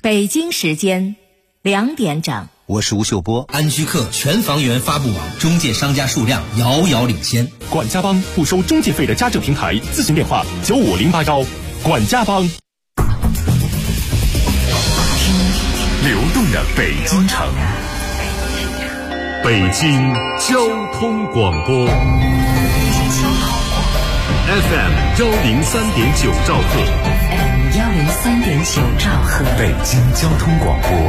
北京时间2点整。 我是吴秀波。 安居客全房源发布网中介商家数量遥遥领先。 管家帮不收中介费的家政平台，咨询电话95081。管家帮。流动的北京城，北京交通广播 FM103.9兆赫 103.9兆赫， 北京交通广播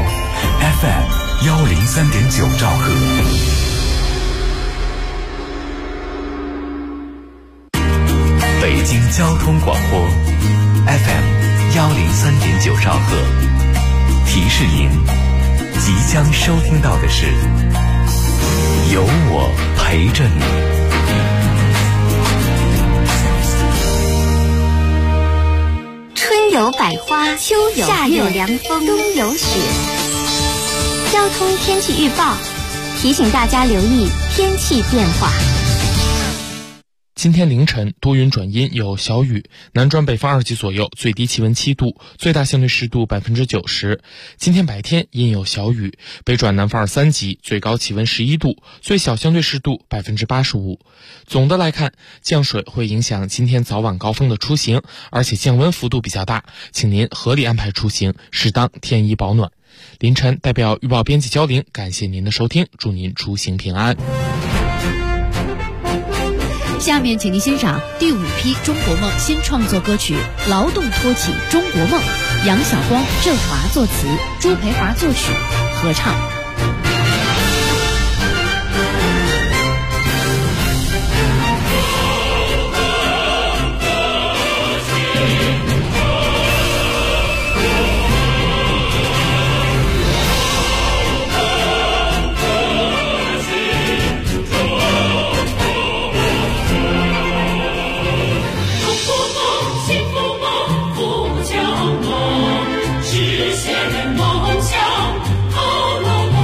FM103.9兆赫。北京交通广播 FM103.9兆赫。提示您，即将收听到的是有我陪着你。 春有百花，秋有夏有凉风，冬有雪。交通天气预报提醒大家留意天气变化。 今天凌晨多云转阴，有小雨，南转北风2级左右，最低气温7度，最大相对湿度90%。今天白天阴有小雨，北转南风2、3级，最高气温11度，最小相对湿度85%。总的来看，降水会影响今天早晚高峰的出行，而且降温幅度比较大，请您合理安排出行，适当添衣保暖。凌晨代表预报编辑焦玲，感谢您的收听，祝您出行平安。 下面请您欣赏第5批中国梦新创作歌曲《劳动托起中国梦》，杨晓光、郑华作词，朱培华作曲，合唱。 实现梦想，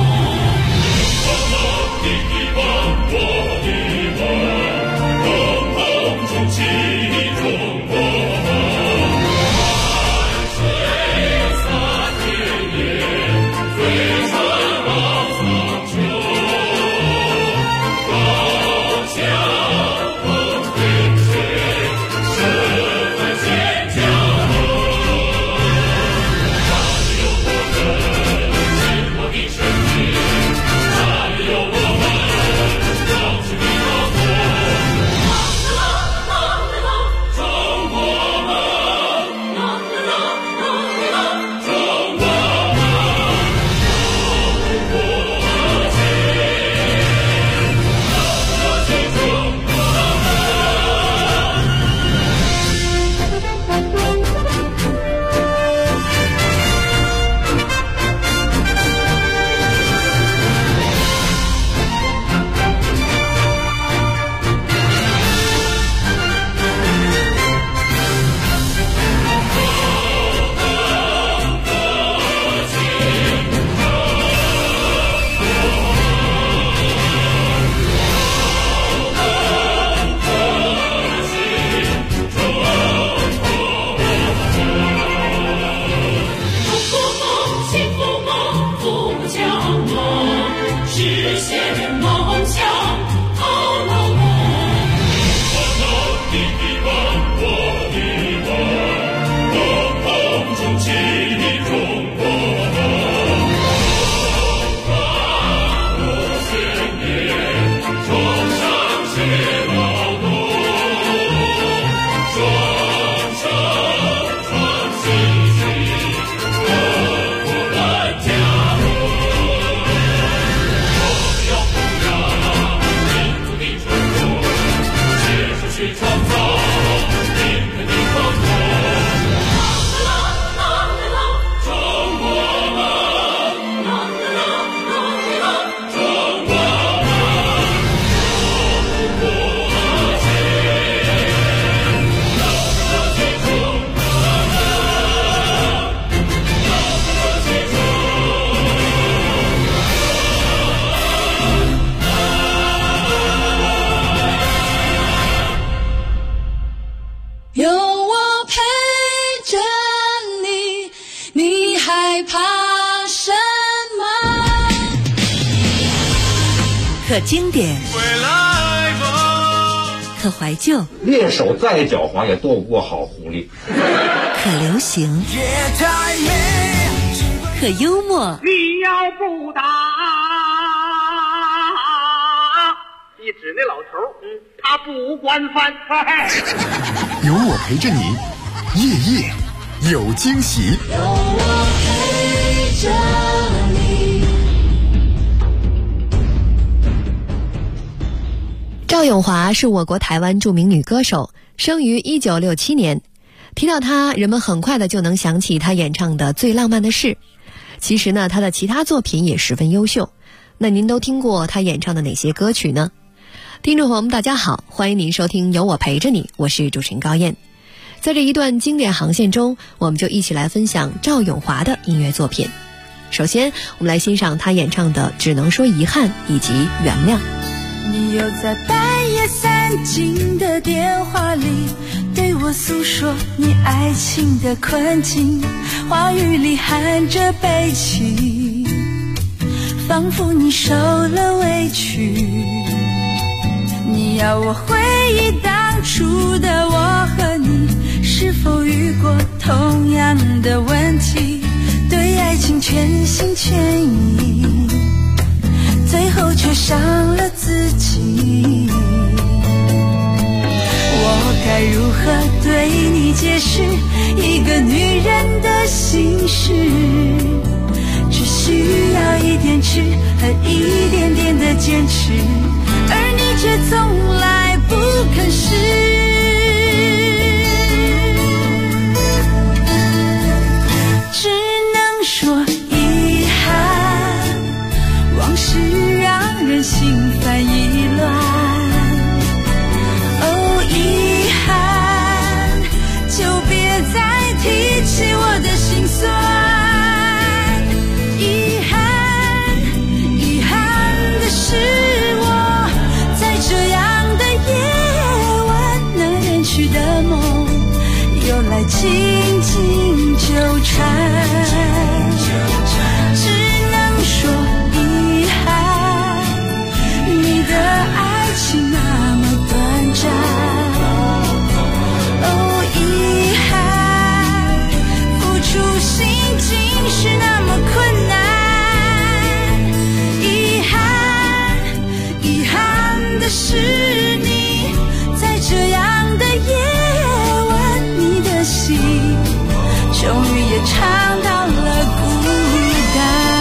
可经典，可怀旧， 猎手再狡猾也斗不过好狐狸。 可流行，可幽默。 你要不打，一指那老头，他不管饭菜。 有我陪着你，夜夜有惊喜。有我陪着你。 赵咏华是我国台湾著名女歌手，生于1967年。提到她，人们很快的就能想起她演唱的《最浪漫的事》。其实呢，她的其他作品也十分优秀。那您都听过她演唱的哪些歌曲呢？听众朋友们，大家好，欢迎您收听有我陪着你，我是主持人高燕。在这一段经典航线中，我们就一起来分享赵咏华的音乐作品。首先，我们来欣赏她演唱的《只能说遗憾》以及《原谅》。 你又在半夜3更的电话里对我诉说你爱情的困境，话语里含着悲情，仿佛你受了委屈。你要我回忆当初的我和你是否遇过同样的问题，对爱情全心全意，最后却伤了自己。我该如何对你解释一个女人的心事？只需要一点痴和一点点的坚持，而你却从来不肯试。只能说遗憾，往事让人心烦意乱。哦，遗憾，就别再提起我的心酸。遗憾，遗憾的是我在这样的夜晚，那远去的梦又来紧紧纠缠。只能说遗憾，你的爱情那么短暂。哦，遗憾，付出心境是那么困难。遗憾，遗憾的是你在这样的夜晚，你的心终于也尝到了孤单。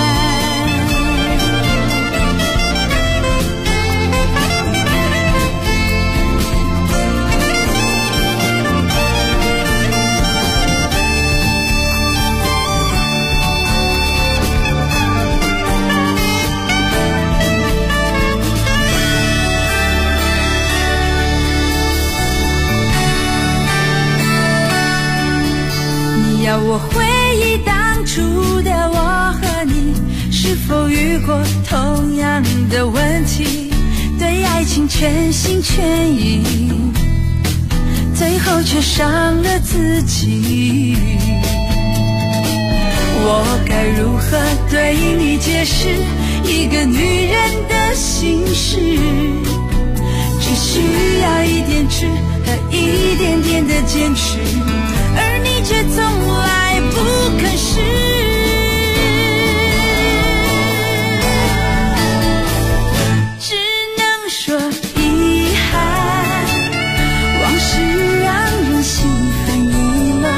你要我回忆当初的我和你是否遇过同样的问题，对爱情全心全意，最后却伤了自己。我该如何对你解释一个女人的心事？只需要一点痴和一点点的坚持，而你却从来不肯试。只能说遗憾，往事让人心烦意乱。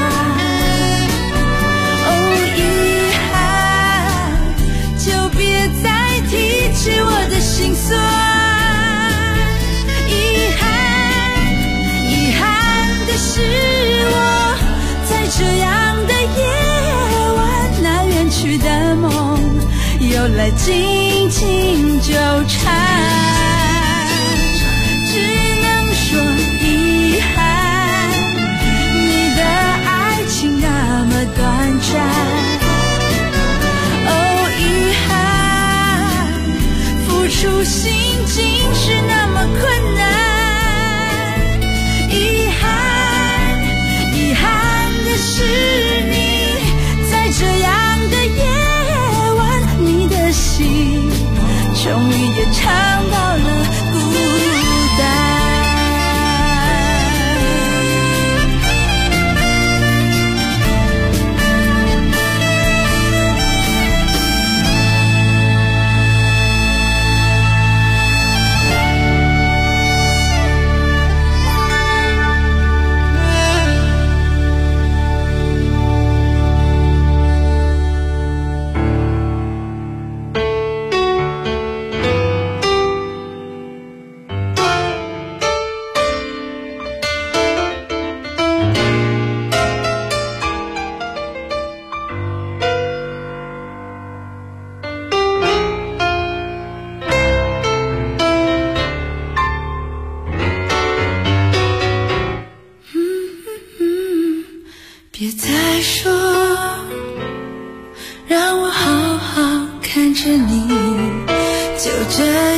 哦，遗憾，就别再提起我的心酸。遗憾，遗憾的是我在这样的夜晚，那远去的梦又来紧紧纠缠。只能说遗憾，你的爱情那么短暂。哦，遗憾，付出心境是那么困难。遗憾，遗憾的是你在这样的夜晚，你的心终于也尝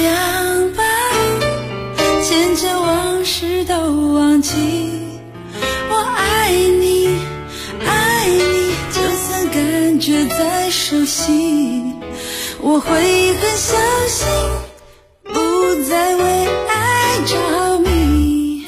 样吧，牵着往事都忘记。我爱你，爱你，就算感觉再熟悉，我会很小心，不再为爱着迷。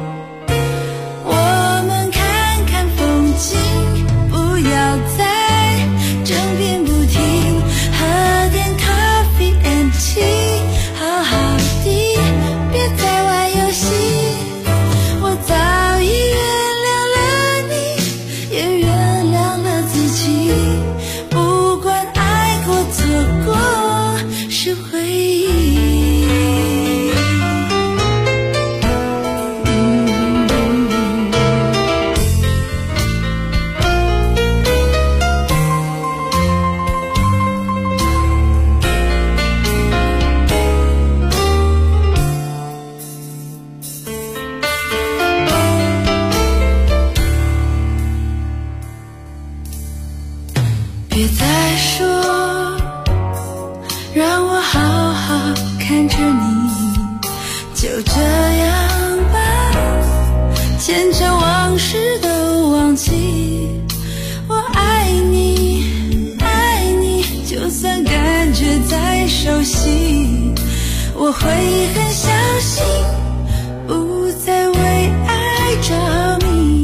我们看看风景，不要再争辩不停，喝点咖啡 and tea， 好好的，别再玩游戏。我早已原谅了你，也原谅了自己，不管爱过错过是回忆。别再说，让我好好看着你，就这样吧，牵着往事都忘记。我爱你，爱你，就算感觉再熟悉，我会很小心，不再为爱着迷。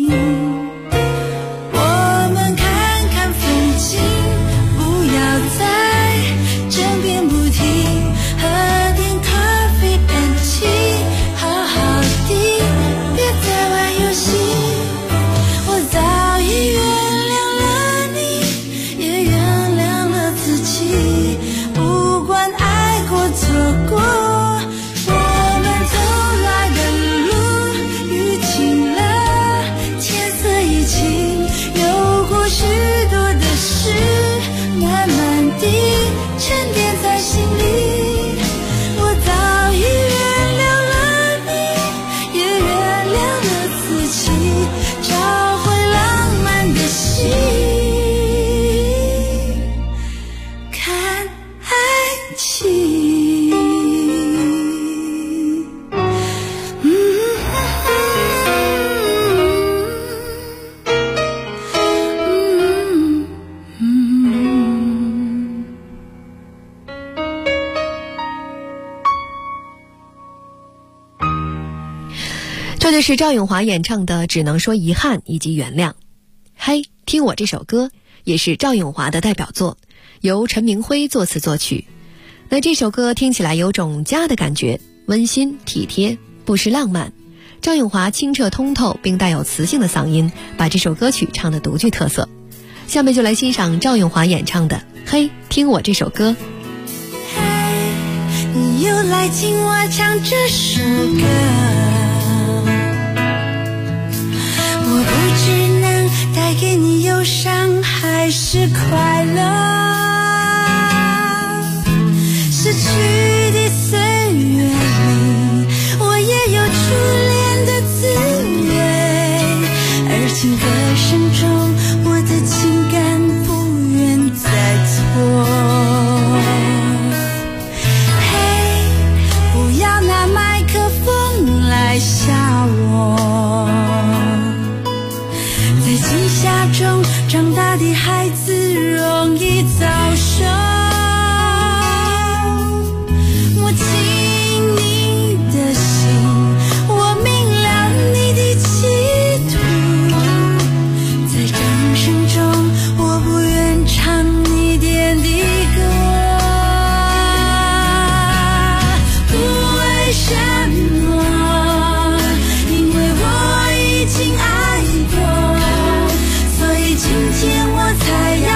这就是赵咏华演唱的《只能说遗憾》以及《原谅》。嘿，听我这首歌也是赵咏华的代表作，由陈明辉作词作曲。那这首歌听起来有种家的感觉，温馨体贴，不失浪漫。赵咏华清澈通透并带有磁性的嗓音，把这首歌曲唱得独具特色。下面就来欣赏赵咏华演唱的《嘿，听我这首歌》。 嘿，你又来听我唱这首歌，我不知能带给你忧伤还是快乐。逝去的岁月里，我也有初恋的滋味，而情歌声中，我的情感不愿再错。嘿，不要拿麦克风来吓我，在惊吓中长大的孩子容易早熟。我听你的心，我明了你的企图，在掌声中我不愿唱你点的歌。为什么？因为我已经爱过，所以今天我才要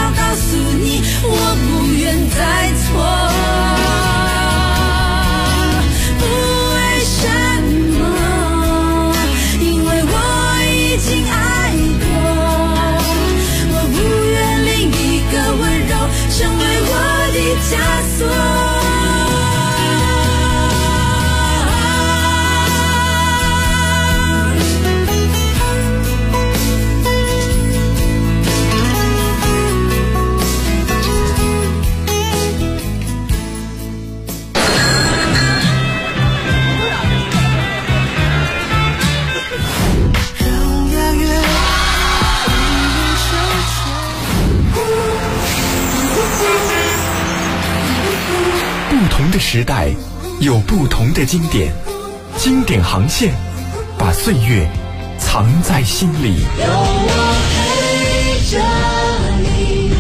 时代有不同的经典，经典航线把岁月藏在心里。 有我陪着你。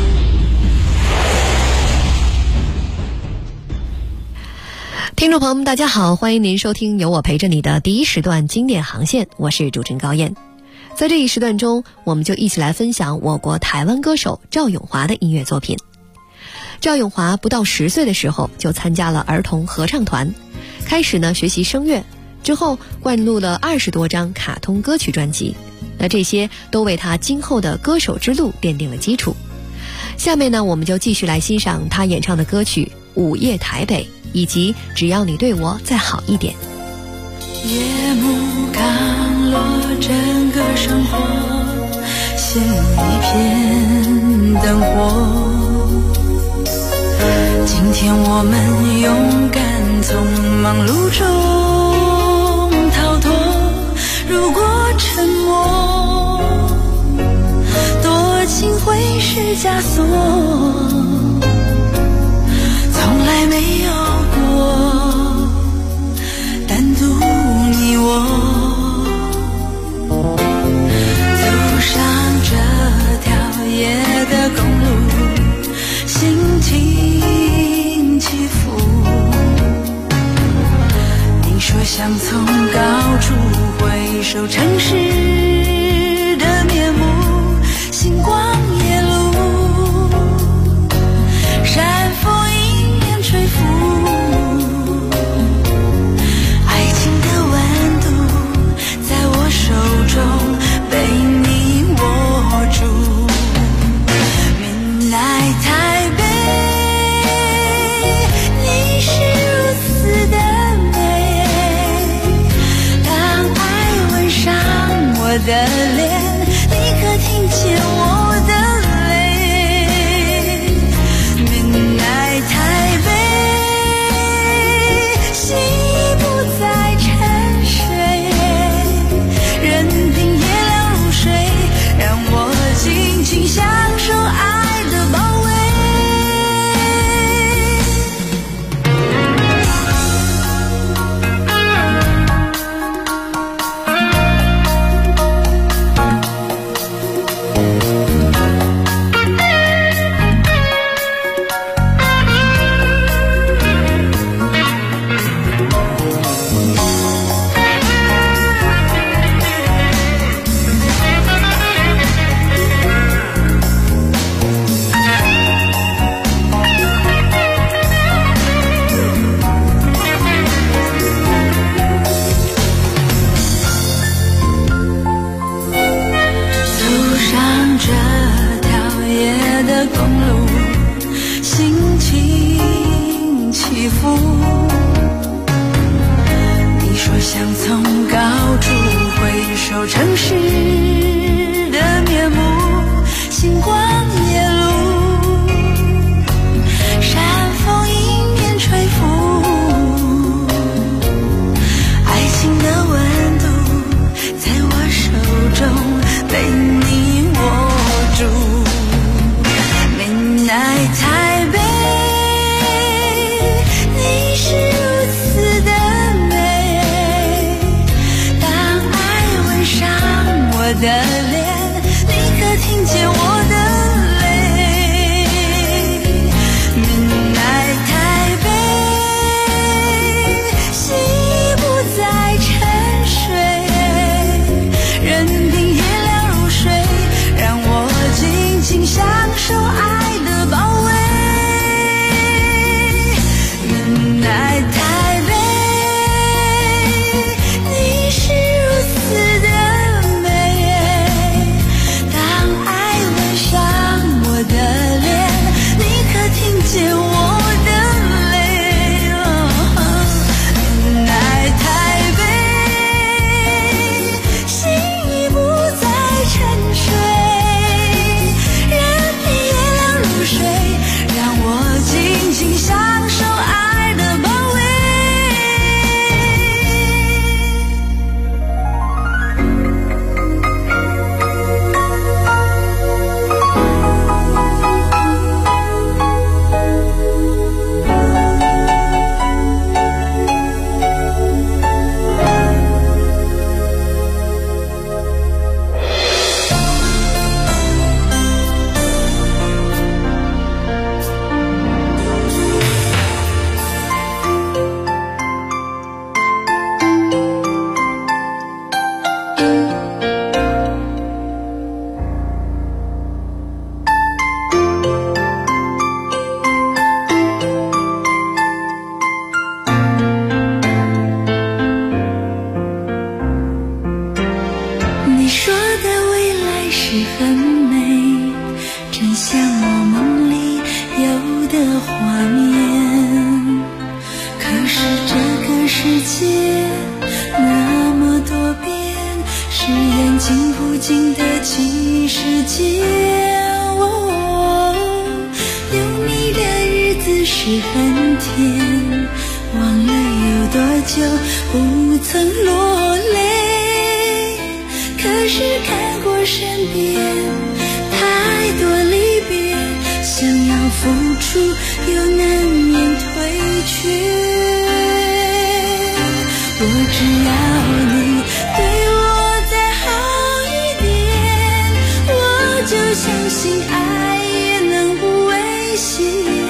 听众朋友们大家好，欢迎您收听有我陪着你的第一时段经典航线，我是主持人高燕。在这一时段中，我们就一起来分享我国台湾歌手赵咏华的音乐作品。赵咏华不到10岁的时候就参加了儿童合唱团，开始学习声乐，之后灌录了20多张卡通歌曲专辑，那这些都为他今后的歌手之路奠定了基础。下面我们就继续来欣赏他演唱的歌曲《午夜台北》以及只要你对我再好一点。 夜幕刚落，整个生活陷入一片灯火。今天我们勇敢从忙碌中逃脱，如果沉默，多情会是枷锁，从来没有过单独你我，走上这条夜的公路，心情起伏。你说想从高处回首城市的面目，星光夜路，山风迎面吹拂，爱情的温度在我手中被你握住。Midnight 台北，你是如此的美，当爱吻上我的脸，你可听见我的泪。Midnight 台北，心不再沉睡，任凭夜凉如水，让我尽情享受爱的包围。台北，你是如此的美， 世界那么多变，是眼睛不经得起时间。有你的日子是很甜，忘了有多久不曾落泪。可是看过身边太多离别，想要付出又难免退却。我只要你对我再好一点，我就相信爱也能不危险。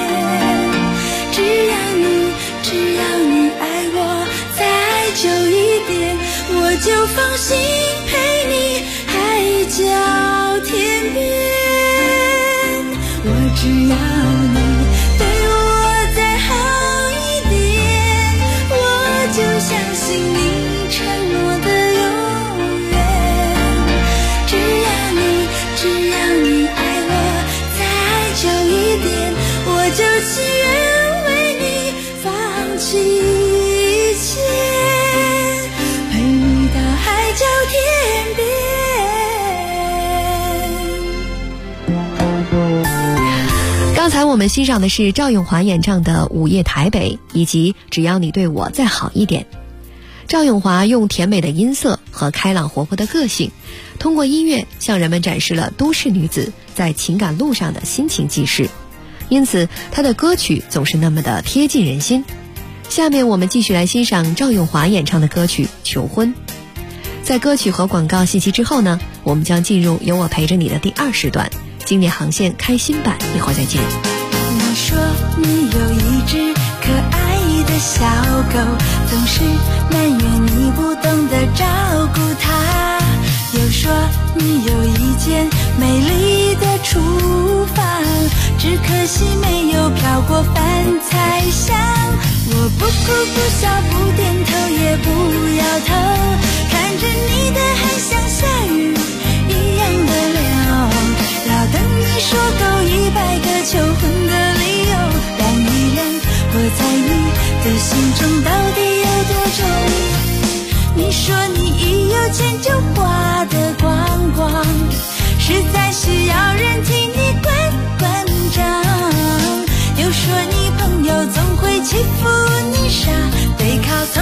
只要你爱我再久一点，我就放心陪你海角天边。我只要你对我再好一点，我就相信你承诺的永远。只要你爱我再久一点，我就情愿为你放弃一切，陪你到海角天边。 刚才我们欣赏的是赵咏华演唱的《午夜台北》，以及只要你对我再好一点。赵咏华用甜美的音色和开朗活泼的个性，通过音乐向人们展示了都市女子在情感路上的心情记事，因此她的歌曲总是那么的贴近人心。下面我们继续来欣赏赵咏华演唱的歌曲《求婚》。在歌曲和广告信息之后呢，我们将进入有我陪着你的第2时段，经典航线开心版，一会儿再见。 你说你有一只可爱的小狗，总是埋怨你不懂得照顾它，又说你有一间美丽的厨房，只可惜没有飘过饭菜香。我不哭不笑不点头也不摇头，看着你的还像下雨一样的聊，要等你说够100个求婚的理由，量一量我在你的心中到底有多重。你说你一有钱就花得光光，实在需要人替你关账，又说你朋友总会欺负你傻，背靠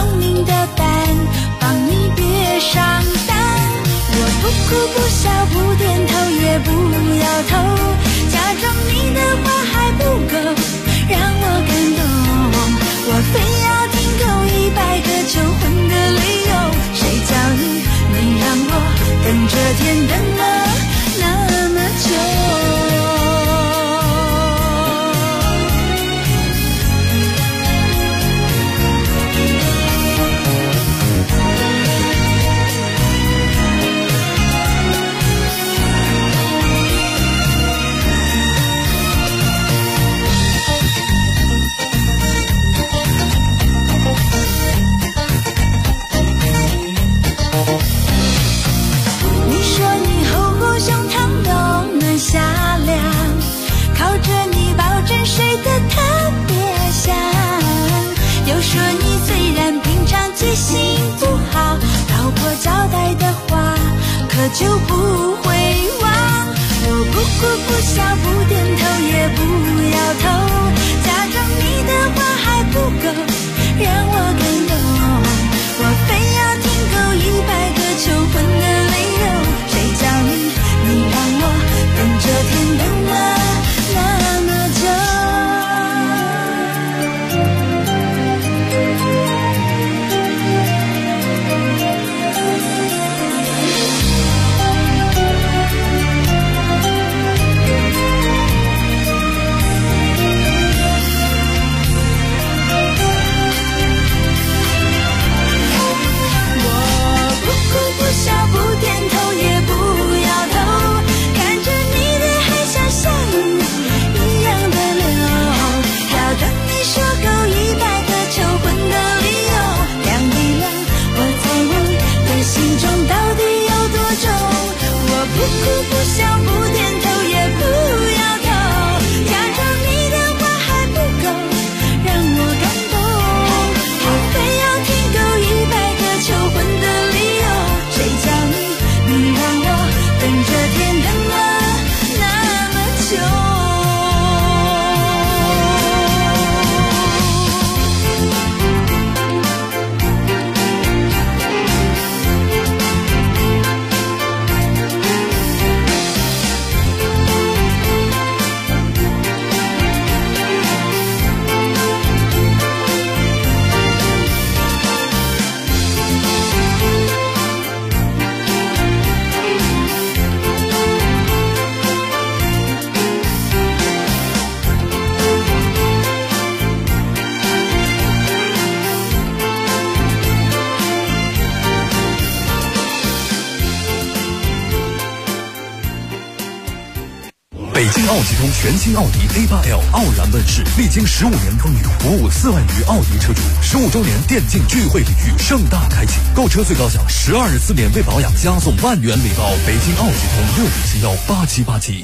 京奥吉通全新奥迪 A8L 傲然问世，历经15年风雨，鼓舞4万余奥迪车主，15周年电竞聚会礼遇盛大开启，购车最高享12日4免费保养，加送万元礼包。北京奥吉通65718787。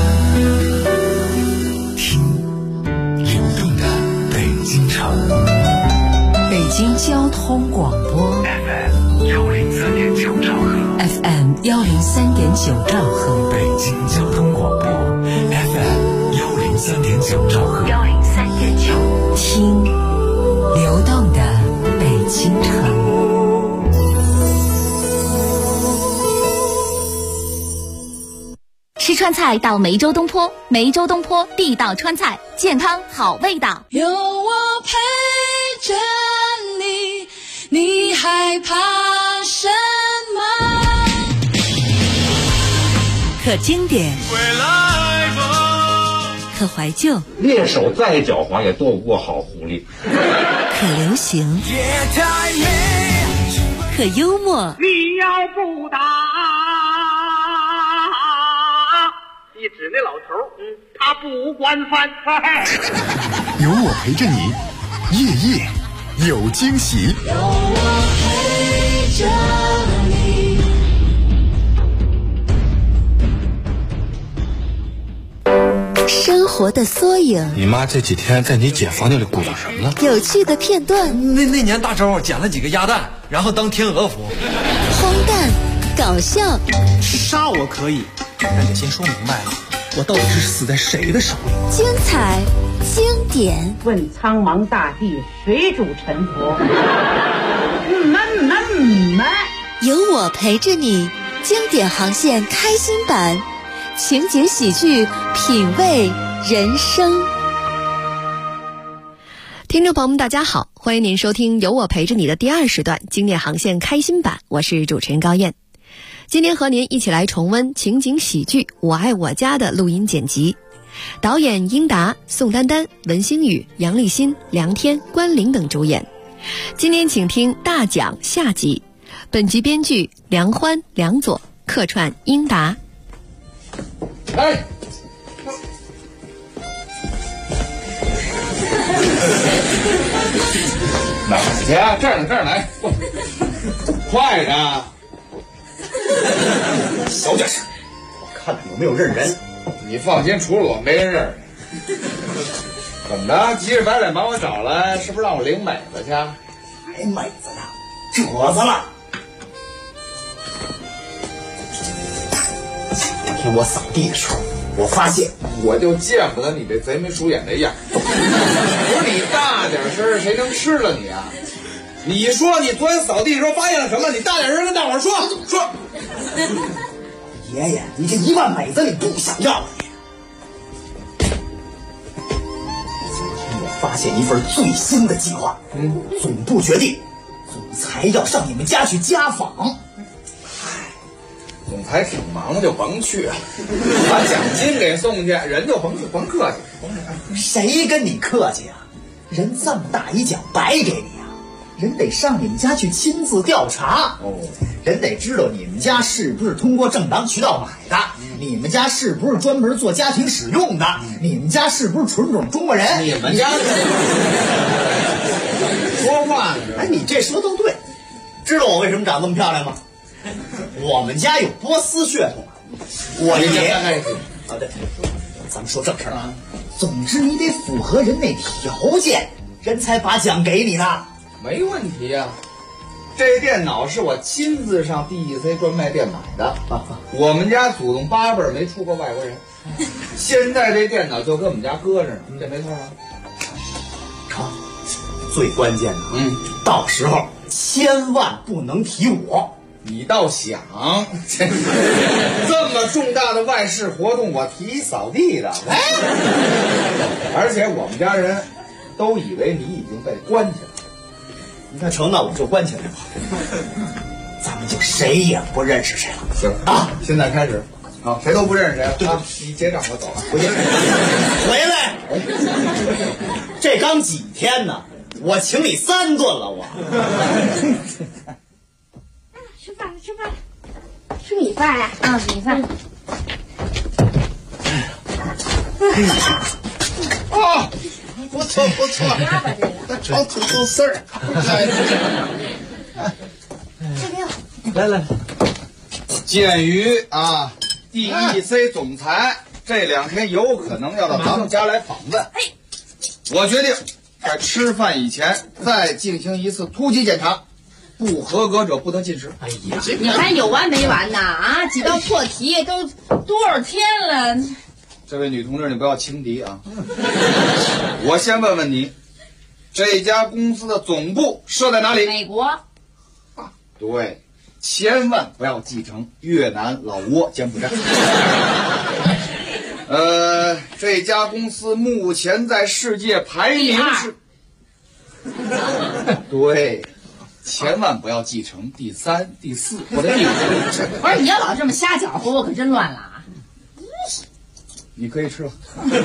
听流动的北京城， 北京交通广播 FM 103.9兆赫 FM 103.9兆赫， 北京交通广播 FM 103.9兆赫 103.9， 听流动的北京城。 吃川菜到梅州东坡，梅州东坡地道川菜，健康好味道。 有我陪着你，你害怕什么？ 可经典，可怀旧， 猎手再狡猾也斗不过好狐狸。 可流行，可幽默。 你要不打，你指那老头，他不惯犯。 有我陪着你，夜夜有惊喜。 有我陪着你。 生活的缩影， 你妈这几天在你姐房间里鼓捣什么呢？ 有趣的片段。 那年大周捡了几个鸭蛋，然后当天鹅服。 荒诞，搞笑。 杀我可以，但得先说明白了，我到底是死在谁的手里？ 精彩，经典。 问苍茫大地，谁主沉浮？ 有我陪着你，经典航线开心版。情节喜剧，品味人生。 听众朋友们大家好，欢迎您收听有我陪着你的第2时段经典航线开心版，我是主持人高燕。今天和您一起来重温情景喜剧《我爱我家》的录音剪辑，导演英达、宋丹丹、文星宇、杨立新、梁天、关凌等主演。今天请听大奖下集，本集编剧梁欢、梁左，客串英达。 哎，哪儿去啊？这儿呢，这儿来，快点！ 小点声，我看看有没有认人。 你放心，除了我没人认。怎么着？急着白脸把我找来，是不是让我领美子去？ 还美子呢？褶子了。听我扫地的时候，我发现我就见不得你这贼眉鼠眼的样。不是你大点声，谁能吃了你啊？你说你昨天扫地的时候发现了什么？你大点声跟大伙儿说。 爷爷，你这1万美子你不想要了你？今天我发现一份最新的计划，总部决定，总裁要上你们家去家访。 总裁挺忙，就甭去了，把奖金给送去，人就甭客气。 谁跟你客气啊？人这么大一奖白给你啊！人得上你们家去亲自调查，人得知道你们家是不是通过正当渠道买的，你们家是不是专门做家庭使用的，你们家是不是纯种中国人？ 你们家说话呢？ 哎，你这说都对。知道我为什么长这么漂亮吗？我们家有波斯血统，我爷啊，对，咱们说正事啊。总之你得符合人那条件，人才把奖给你呢。 没问题啊，这电脑是我亲自上 DEC 专卖店买的，我们家祖宗8辈没出过外国人，现在这电脑就跟我们家搁着呢，这没错啊。 成，最关键的，到时候千万不能提我。 你倒想，这么重大的外事活动，我提扫地的，而且我们家人都以为你已经被关起来了。 你看成，那我就关起来吧，咱们就谁也不认识谁了。 行啊，现在开始啊，谁都不认识谁了。对啊，你结账，我走了。 回来，这刚几天呢，我请你3顿了，我。 吃饭了，吃饭了，吃米饭呀？啊，米饭。 哦，不错不错，这找挺够事儿。 来， 鉴于啊 ，DEC 总裁这2天有可能要到咱们家来访问，我决定在吃饭以前再进行一次突击检查，不合格者不得进食。 哎呀， 你还有完没完呢？啊，几道错题都多少天了？ 这位女同志，你不要轻敌啊！我先问问你，这家公司的总部设在哪里？ 美国。 对，千万不要继承越南、老挝、柬埔寨。这家公司目前在世界排名是，对，千万不要继承第3、第4或者第5。 不是，你要老这么瞎搅和，我可真乱了啊！ 你可以吃了。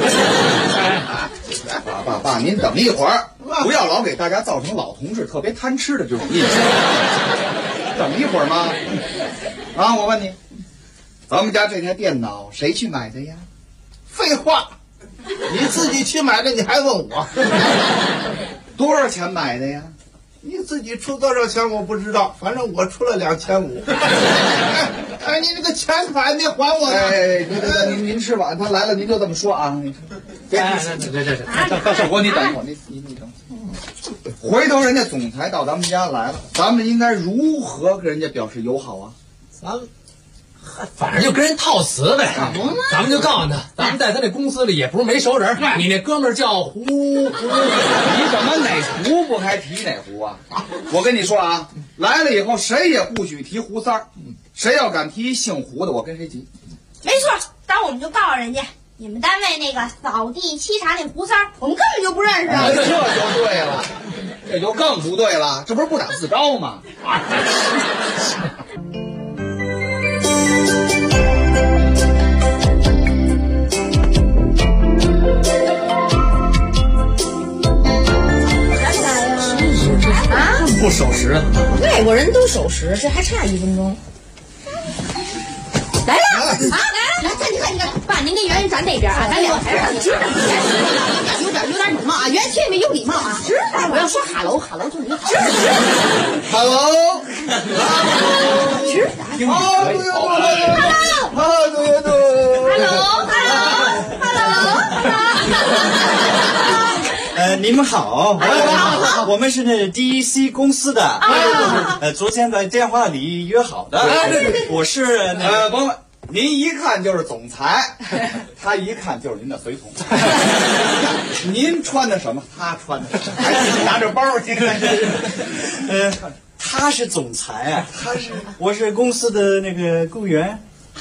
爸，您等一会儿，不要老给大家造成老同志特别贪吃的这种印象。等一会儿嘛。啊，我问你，咱们家这台电脑谁去买的呀？ 废话，你自己去买的，你还问我？ 多少钱买的呀？ 你自己出多少钱我不知道，反正我出了2500。哎，你那个钱可还没还我呢。 哎，您吃吧，他来了您就这么说啊。别，小郭，你等会儿，你等会儿。回头人家总裁到咱们家来了，咱们应该如何跟人家表示友好啊？ 反正就跟人套词呗。咱们就告诉他，咱们在他那公司里也不是没熟人。你那哥们儿叫胡，你怎么哪胡不还提哪胡啊？我跟你说啊，来了以后谁也不许提胡三儿，谁要敢提姓胡的，我跟谁急。 没错，当我们就告诉人家，你们单位那个扫地沏茶那胡三儿，我们根本就不认识。 这就对了，这就更不对了，这不是不打自招吗？ 不守时， 外国人都守时，这还差1分钟。来了啊！来，你看，爸，您跟圆圆站那边啊，咱俩还是知道，有点礼貌啊，圆特别有礼貌啊。知道，我要说哈喽就你知道。 哈喽， 知你们好，我们是那 DEC 公司的，昨天在电话里约好的。我是那朋友们，您一看就是总裁，他一看就是您的随从。您穿的什么？他穿的什么？还拿着包， 他是总裁啊，我是公司的那个雇员。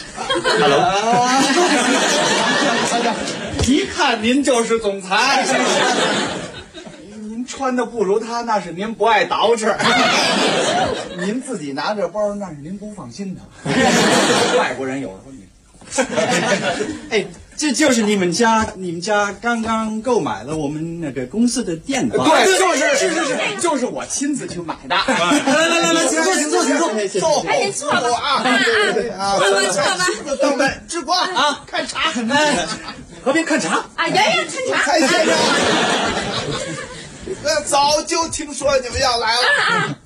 一看您就是总裁。您穿的不如他，那是您不爱捯饬。您自己拿着包，那是您不放心的。外国人有时候哎，这就是你们家刚刚购买了我们那个公司的电脑。 对，就是我亲自去买的。来，请坐。 哎，坐吧啊！ 等等，志光啊，看茶。 河边看茶啊，圆圆看茶。 蔡先生，早就听说你们要来了。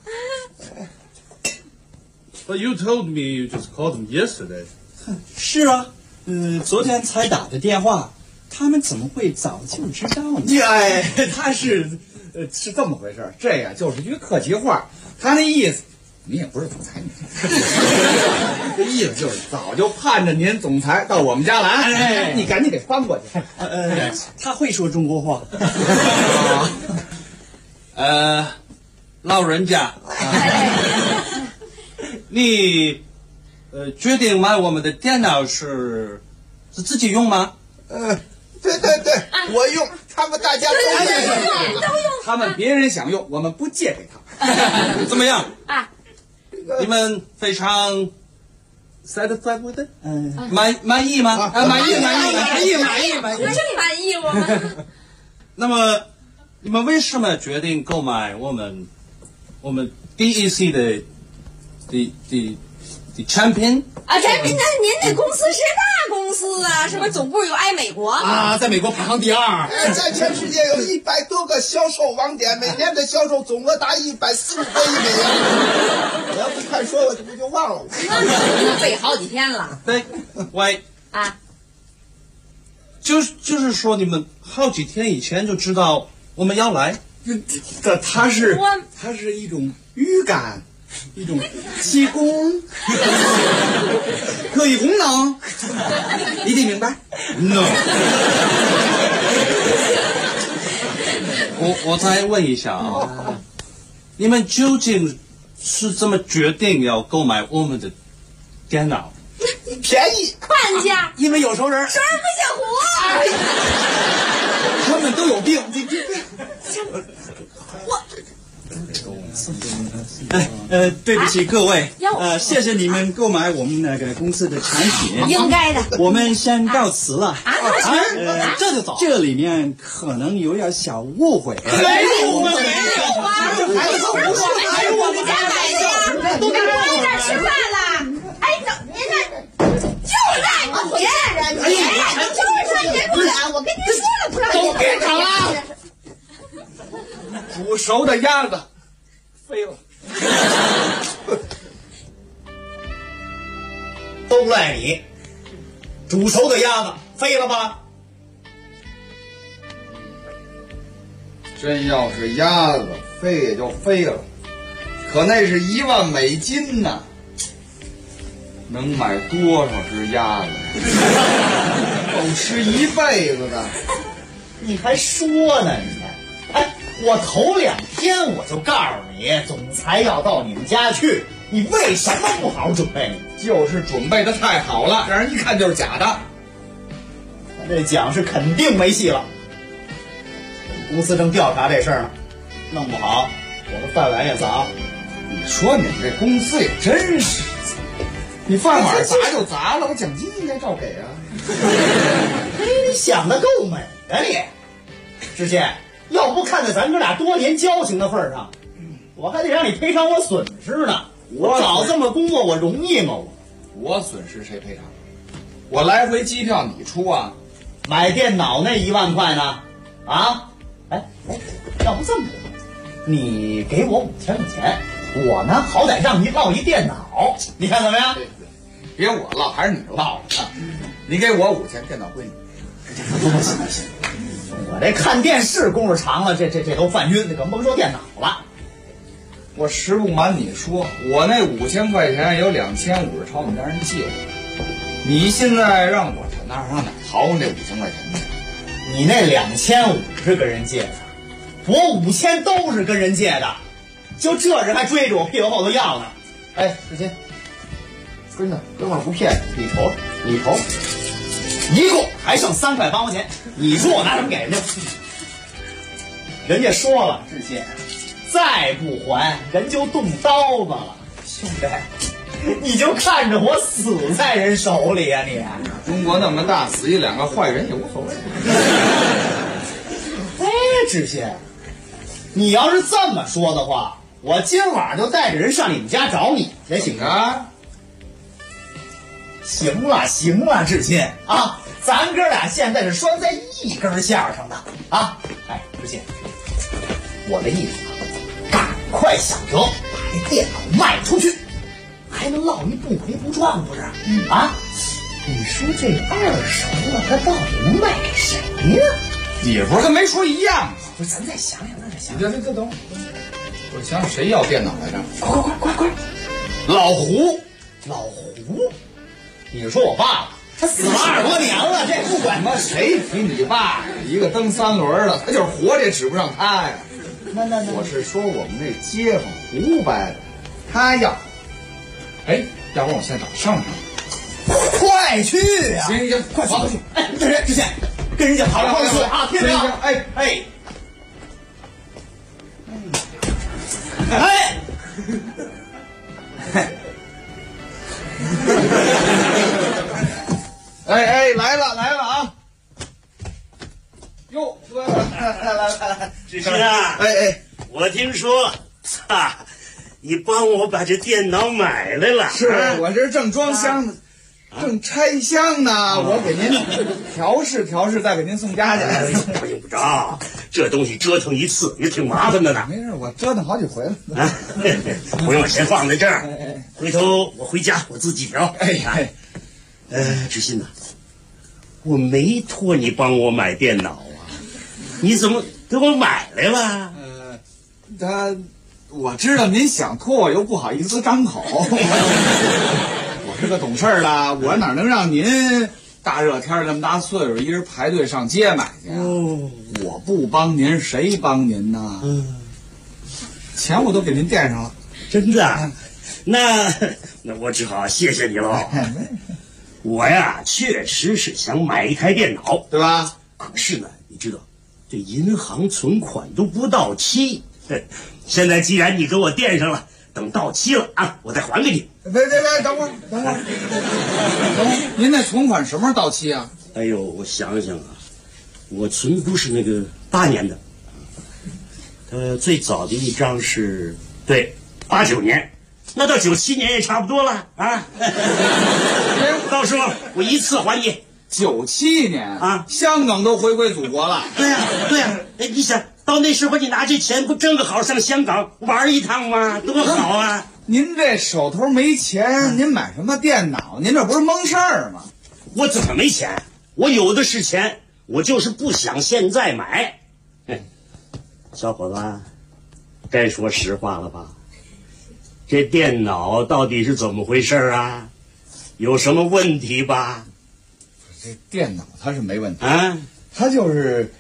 But you told me you just called them yesterday. 是啊，昨天才打的电话，他们怎么会早就知道呢？ 哎，他是这么回事，这呀就是句客气话，他那意思。你也不是总裁，这意思就是早就盼着您总裁到我们家来，你赶紧给翻过去。 他会说中国话。 老人家，你决定买我们的电脑是自己用吗？ 对，我用，他们大家都用， 他们别人想用，我们不借给他。 怎么样啊？ 你们非常 satisfied with it？ 满意吗？满意， 我真满意我们。 那么，你们为什么决定购买我们 DEC 的产品？ 啊，产品？那您那公司是大公司啊？是不是总部有挨美国啊？在美国排行第2。 在全世界有100多个销售网点，每年的销售总额达140多亿美元。我要不看说，我这不就忘了？ 背好几天了。 对，喂啊， 就是说你们好几天以前就知道我们要来。 它是一种预感，一种气功，可以功能，你得明白。 No。我再问一下啊，你们究竟是怎么决定要购买我们的电脑？ 便宜， 半价， 因为有熟人， 熟人不姓胡， 他们都有病。对不起各位，谢谢你们购买我们那个公司的产品， 应该的。 我们先告辞了。 这就走。 这里面可能有点小误会。 没有啊，还是我们家买的，都给我在这儿吃饭了。哎，怎么的？就在你你就是说人不敢，我跟您说了不让你。 都别吵了。 煮熟的鸭子飞了。 都赖你，煮熟的鸭子飞了吧？ 真要是鸭子飞也就飞了，可那是1万美金呢，能买多少只鸭子？够吃一辈子的。 你还说呢你？哎，我头2天我就告诉你，总裁要到你们家去，你为什么不好好准备？ 就是准备的太好了，让人一看就是假的。 这奖是肯定没戏了。公司正调查这事儿呢，弄不好我的饭碗也砸。 你说你们这公司也真是，你饭碗砸就砸了，我奖金应该照给啊。 你想的够美啊你，知县。要不看在咱哥俩多年交情的份上，我还得让你赔偿我损失呢。我找这么工作我容易吗？ 我损失谁赔偿？我来回机票你出啊？ 买电脑那1万块呢？啊？哎，要不这么着，你给我5000块钱，我呢好歹让你落一电脑，你看怎么样？ 别我落，还是你落啊？你给我5000，电脑归你。 行，我这看电视功夫长了，这都犯晕，更甭说电脑了。 我实不瞒你说，我那5000块钱有2500是朝你们家人借的。你现在让我上哪掏那5000块钱去？ 你那2500跟人借的，我5000都是跟人借的，就这人还追着我屁股后头要呢。哎，志新，真的，哥们儿不骗你，你瞅，一共还剩3块8毛钱，你说我拿什么给人家？人家说了，志新，再不还人就动刀子了。兄弟，你就看着我死在人手里啊你！ 中国那么大，死1-2个坏人也无所谓。 哎，志新，你要是这么说的话，我今晚就带着人上你们家找你去，行啊？行了，志新啊，咱哥俩现在是拴在一根线上的啊！哎，志新，我的意思啊，赶快想辙，把这电脑卖出去，还能落一不赔不赚，不是？啊，你说这二手了，它到底能卖给谁呀？ 你不是跟没说一样吗？ 不是，咱再想想， 这等会儿，我想想谁要电脑来着？ 快！老胡，你说我爸爸他死了20多年了，这不管他谁提你爸呀？一个蹬3轮的，他就是活着也指不上他呀。 那， 我是说我们那街坊胡伯的，他要。哎，要不然我现在找上， 快去啊！ 行，快跑去！ 哎，志贤，跟人家好好说啊，听没有？哎。 哎，来了啊！哟，来， 志新啊！ 哎， 我听说，你帮我把这电脑买来了。 是我这正装箱呢。 正拆箱呢，我给您调试调试，再给您送家去。 不用不着，这东西折腾一次也挺麻烦的呢。 没事，我折腾好几回了。 啊，不用，先放在这儿，回头我回家我自己调。 哎呀， 志新呐，我没托你帮我买电脑啊，你怎么给我买来了？ 我知道您想托我，又不好意思张口。我是个懂事儿的，我哪能让您大热天这么大岁数，一人排队上街买去啊？我不帮您，谁帮您呢？钱我都给您垫上了， 真的。那我只好谢谢你喽。我呀，确实是想买一台电脑， 对吧？ 可是呢，你知道，这银行存款都不到期。现在既然你给我垫上了，等到期了啊，我再还给你。 别，等会儿，您那存款什么时候到期啊？ 哎呦，我想想啊，我存都是那个8年的，最早的一张是对89年，那到97年也差不多了啊。到时候我一次还你。 97年啊，香港都回归祖国了。 对呀，哎，你想到那时候你拿这钱不正好上香港玩一趟吗？多好啊！ 您这手头没钱，您买什么电脑？您这不是蒙事儿吗？ 我怎么没钱？我有的是钱，我就是不想现在买。小伙子，该说实话了吧？这电脑到底是怎么回事啊？有什么问题吧？ 这电脑它是没问题啊， 它就是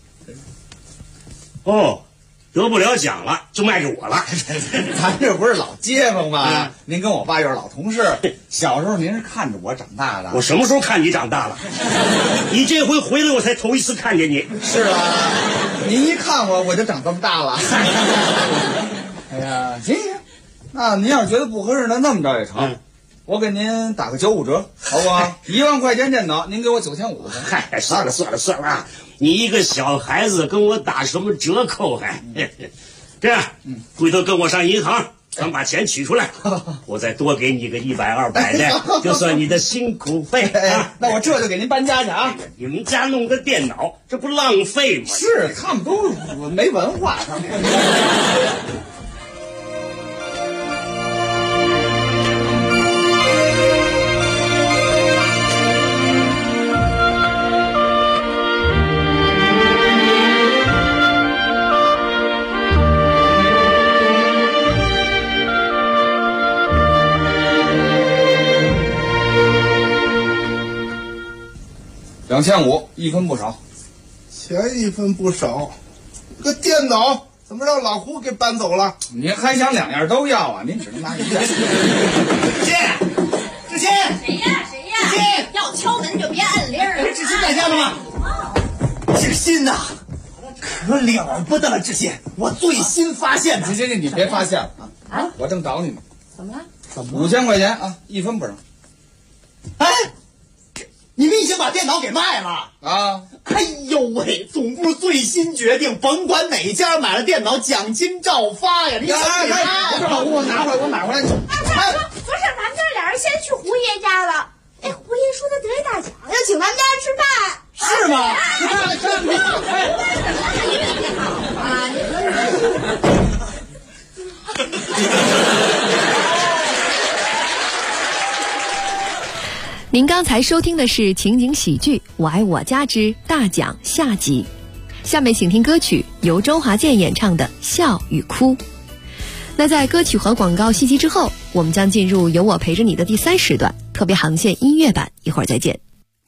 得不了奖了就卖给我了。 咱这不是老街坊吗？您跟我爸又是老同事，小时候您是看着我长大的。 我什么时候看你长大了？你这回回来我才头一次看见你。 是啊，您一看我就长这么大了。哎呀，行，那您要是觉得不合适，那么着也成。我给您打个95折，好不好？1万块钱电脑，您给我9500。 嗨，算了，你一个小孩子跟我打什么折扣还？这样，回头跟我上银行，咱把钱取出来，我再多给你个100、200的，就算你的辛苦费啊。 那我这就给您搬家去啊！ 你们家弄个电脑，这不浪费吗？ 是，他们都没文化，他们。2500，一分不少。 钱一分不少，这电脑怎么让老胡给搬走了？ 您还想2样都要啊？您只能拿1样。 志新， 谁呀？志新，要敲门就别按铃儿。 志新在家呢吗？志新呐，可了不得了！志新，我最新发现的。 志新，你别发现了啊！我正找你呢。 怎么了 ？5000块钱啊，一分不少。 哎，你们已经把电脑给卖了啊！ 哎呦喂，总部最新决定，甭管哪家买了电脑，奖金照发呀！你不是老吴，我拿回来，我买回来。 不是，咱们这俩人先去胡爷家了。哎，胡爷说他得大奖，要请咱们家吃饭， 是吗？ 您刚才收听的是情景喜剧《我爱我家之大奖》下集，下面请听歌曲由周华健演唱的《笑与哭》。那在歌曲和广告息息之后，我们将进入有我陪着你的第3时段特别航线音乐版，一会儿再见。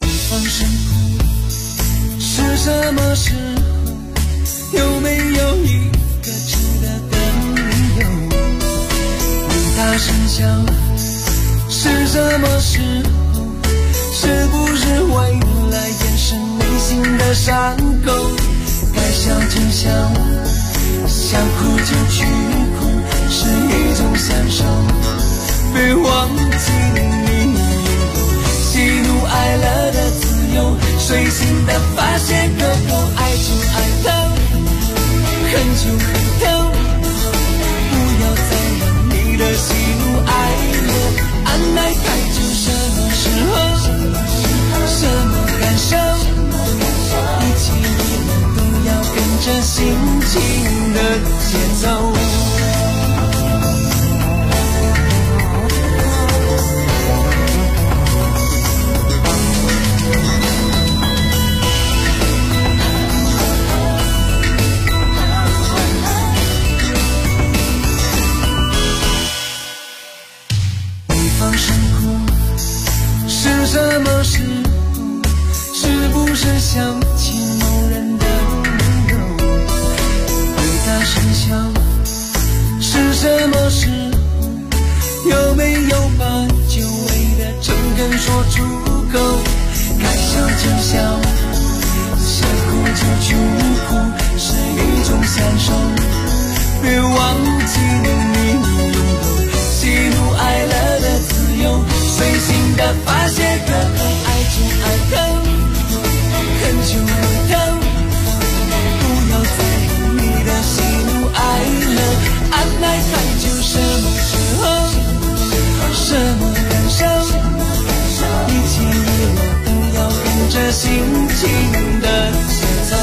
是什么时候？有没有一个值得的理由？你大声笑，是什么时候？是不是为了掩饰内心的伤口？该笑就笑，想哭就去哭，是一种享受。别忘记你有喜怒哀乐的自由，随心的发泄个够，爱就爱透，恨就恨透，不要再让你的喜怒哀乐按耐太久，什么时候的节奏。什么时候？是不是想起某人的温柔？对他深笑。是什么时候？有没有把久违的诚恳说出口？该笑就笑，想哭就去哭，是一种享受。别忘记你拥有喜怒哀乐的自由，随心的发泄个口，爱就爱疼，恨就恨疼，不要再让你的喜怒哀乐按耐太久。什么时候，什么感受，一起一落都要跟着心情的节奏。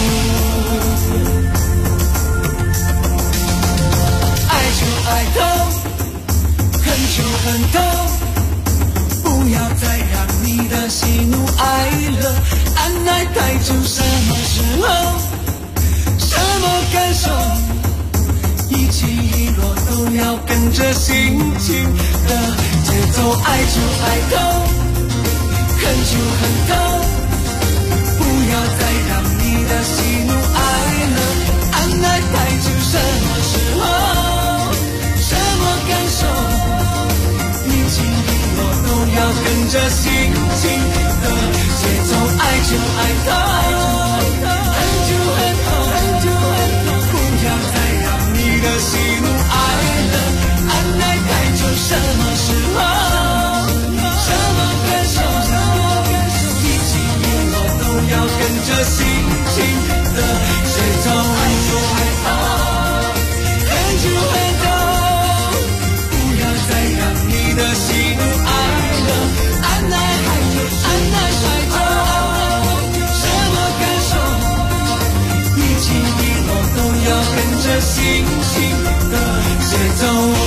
爱就爱痛，恨就恨痛，不要再让你的喜怒哀乐按耐太久。什么时候，什么感受，一起一落都要跟着心情的节奏。爱就爱痛，恨就恨痛，不要再让你的喜怒哀乐按耐太久。什么时候，什么感受，一起一落都要跟着心情的节奏。爱就爱痛，恨就恨痛，不要再让你的喜怒哀乐按耐太久。什么时候，什么感受，一起一落都要跟着心情的节奏。爱就爱痛，恨就恨痛，不要再让你的喜怒哀乐按耐太久，按耐太久。什么感受，一起一落都要跟着心情的节奏。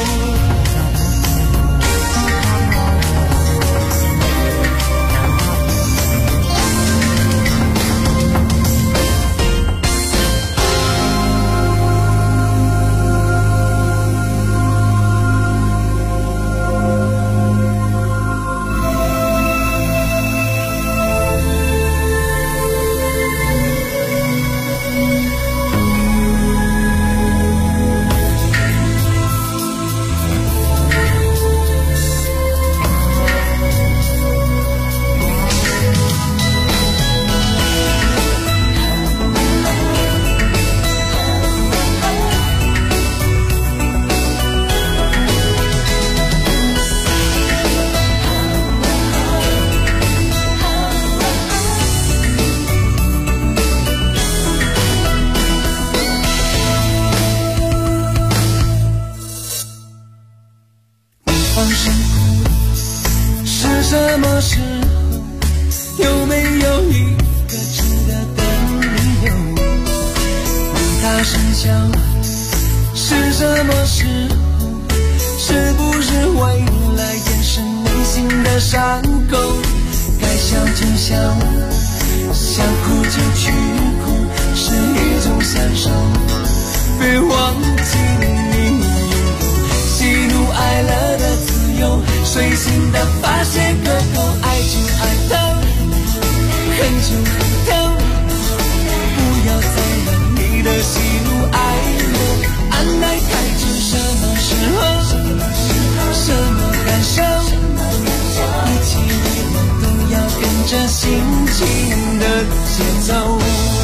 是什么时候，有没有一个值得的理由？为他深笑。是什么时候，是不是为了掩饰内心的伤口？该笑就笑，想哭就去哭，是一种享受。别忘记你拥有喜怒哀乐的自由，随心的发泄个口。爱就爱疼，恨就恨疼，不要再让你的喜怒哀乐按耐太久。什么时候，什么感受，一起一落都要跟着心情的节奏。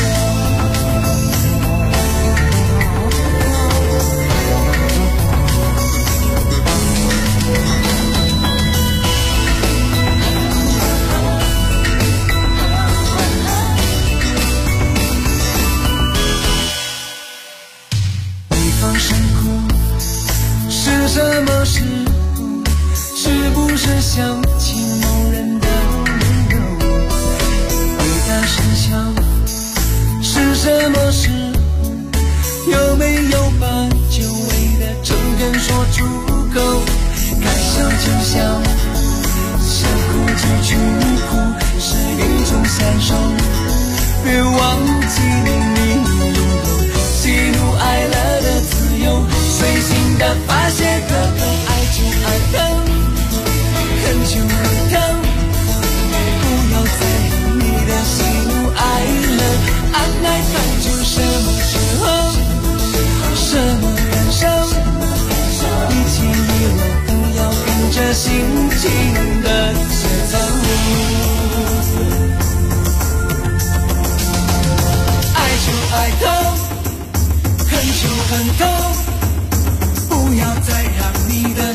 什么时候，是不是想起某人的温柔？对他深笑。是什么时候，有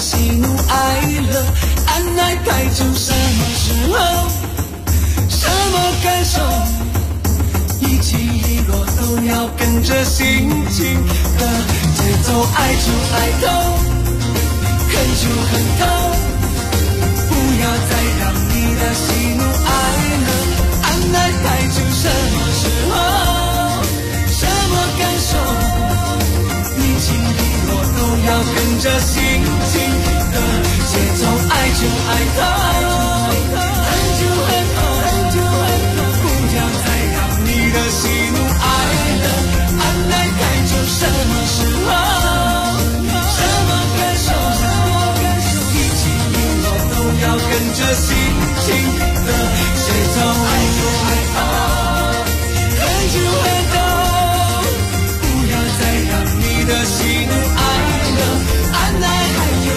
喜怒哀乐，按耐太久，什么时候，什么感受，一起一落都要跟着心情的节奏，爱就爱透，恨就恨透，不要再让你的喜怒哀乐按耐太久，什么时候，什么感受，一起一落都要跟着心情的节奏，爱就爱透，恨就恨透，不要再让你的喜怒哀乐按耐太久，什么时候，什么感受，一起一落都要跟着心情的节奏，爱就爱透，恨就恨透，不要再让你的喜怒哀乐按耐太久，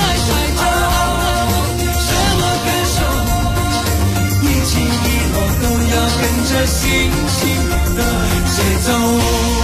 什么感受，一起一落都要跟着心情的节奏。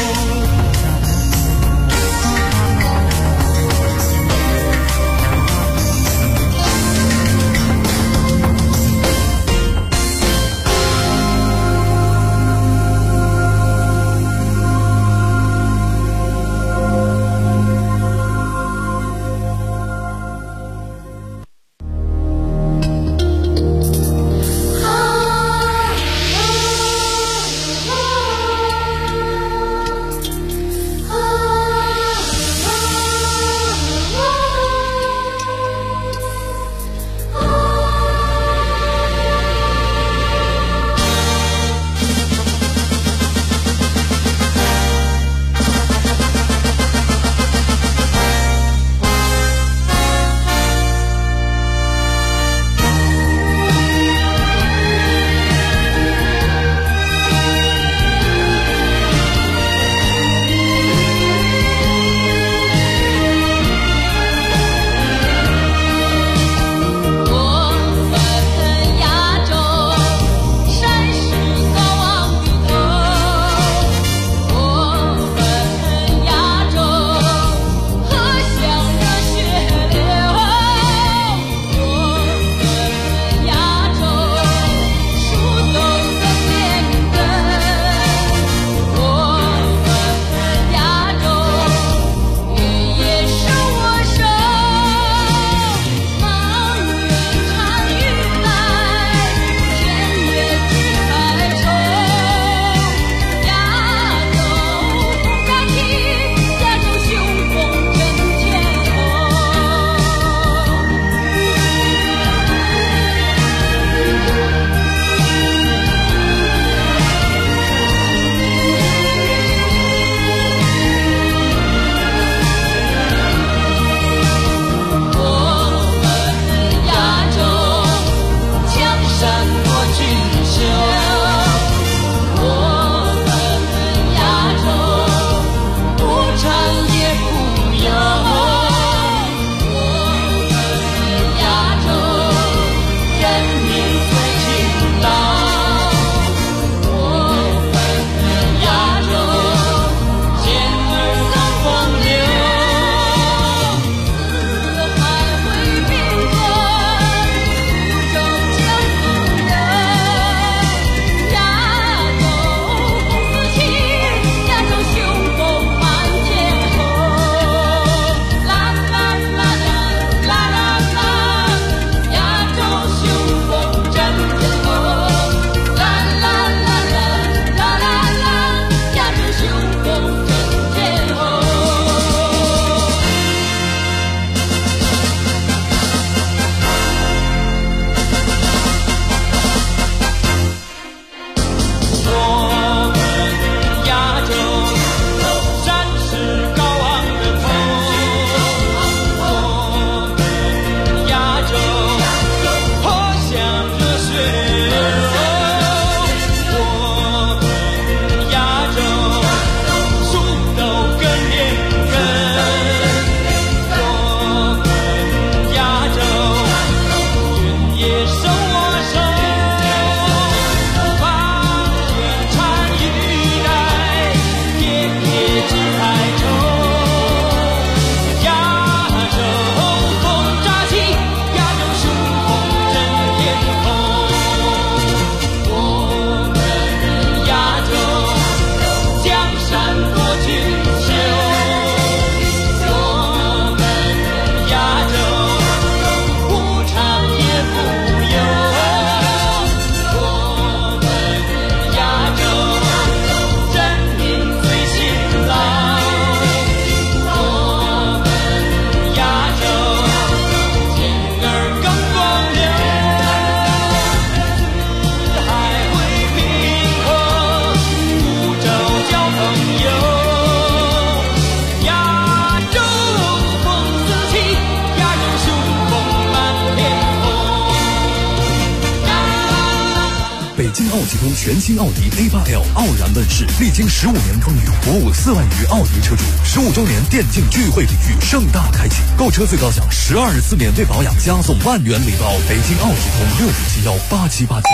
启通全新奥迪 A8L 傲然问世，历经15年风雨，鼓舞4万余奥迪车主，15周年电竞聚会礼遇盛大开启，购车最高享12日次免费保养，加送1万元礼包。北京奥启通65718787。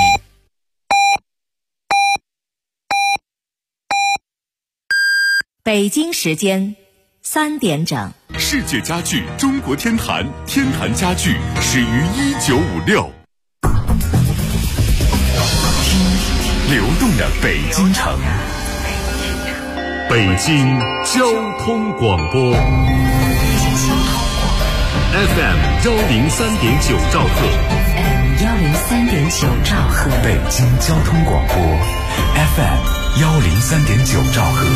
北京时间3点整。 世界家具中国天坛，天坛家具始于1956。流动的北京城，北京交通广播 FM 103.9兆赫， 103.9兆赫， 北京交通广播 FM 103.9兆赫。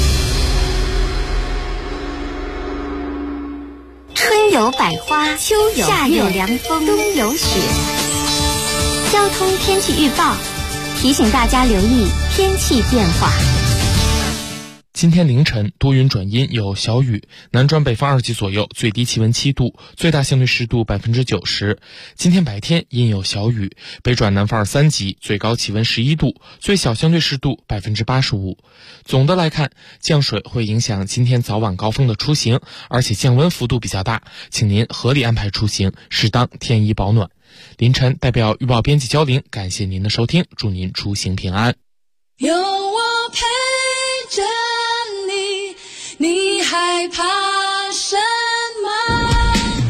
春有百花，秋有夏有凉风，冬有雪。交通天气预报提醒大家留意天气变化。 今天凌晨多云转阴，有小雨，南转北方2级左右，最低气温7度，最大相对湿度90%。今天白天阴有小雨，北转南方3级，最高气温11度，最小相对湿度85%。总的来看，降水会影响今天早晚高峰的出行，而且降温幅度比较大，请您合理安排出行，适当添衣保暖。凌晨代表预报编辑焦玲，感谢您的收听，祝您出行平安。 有我陪着你，你害怕什么？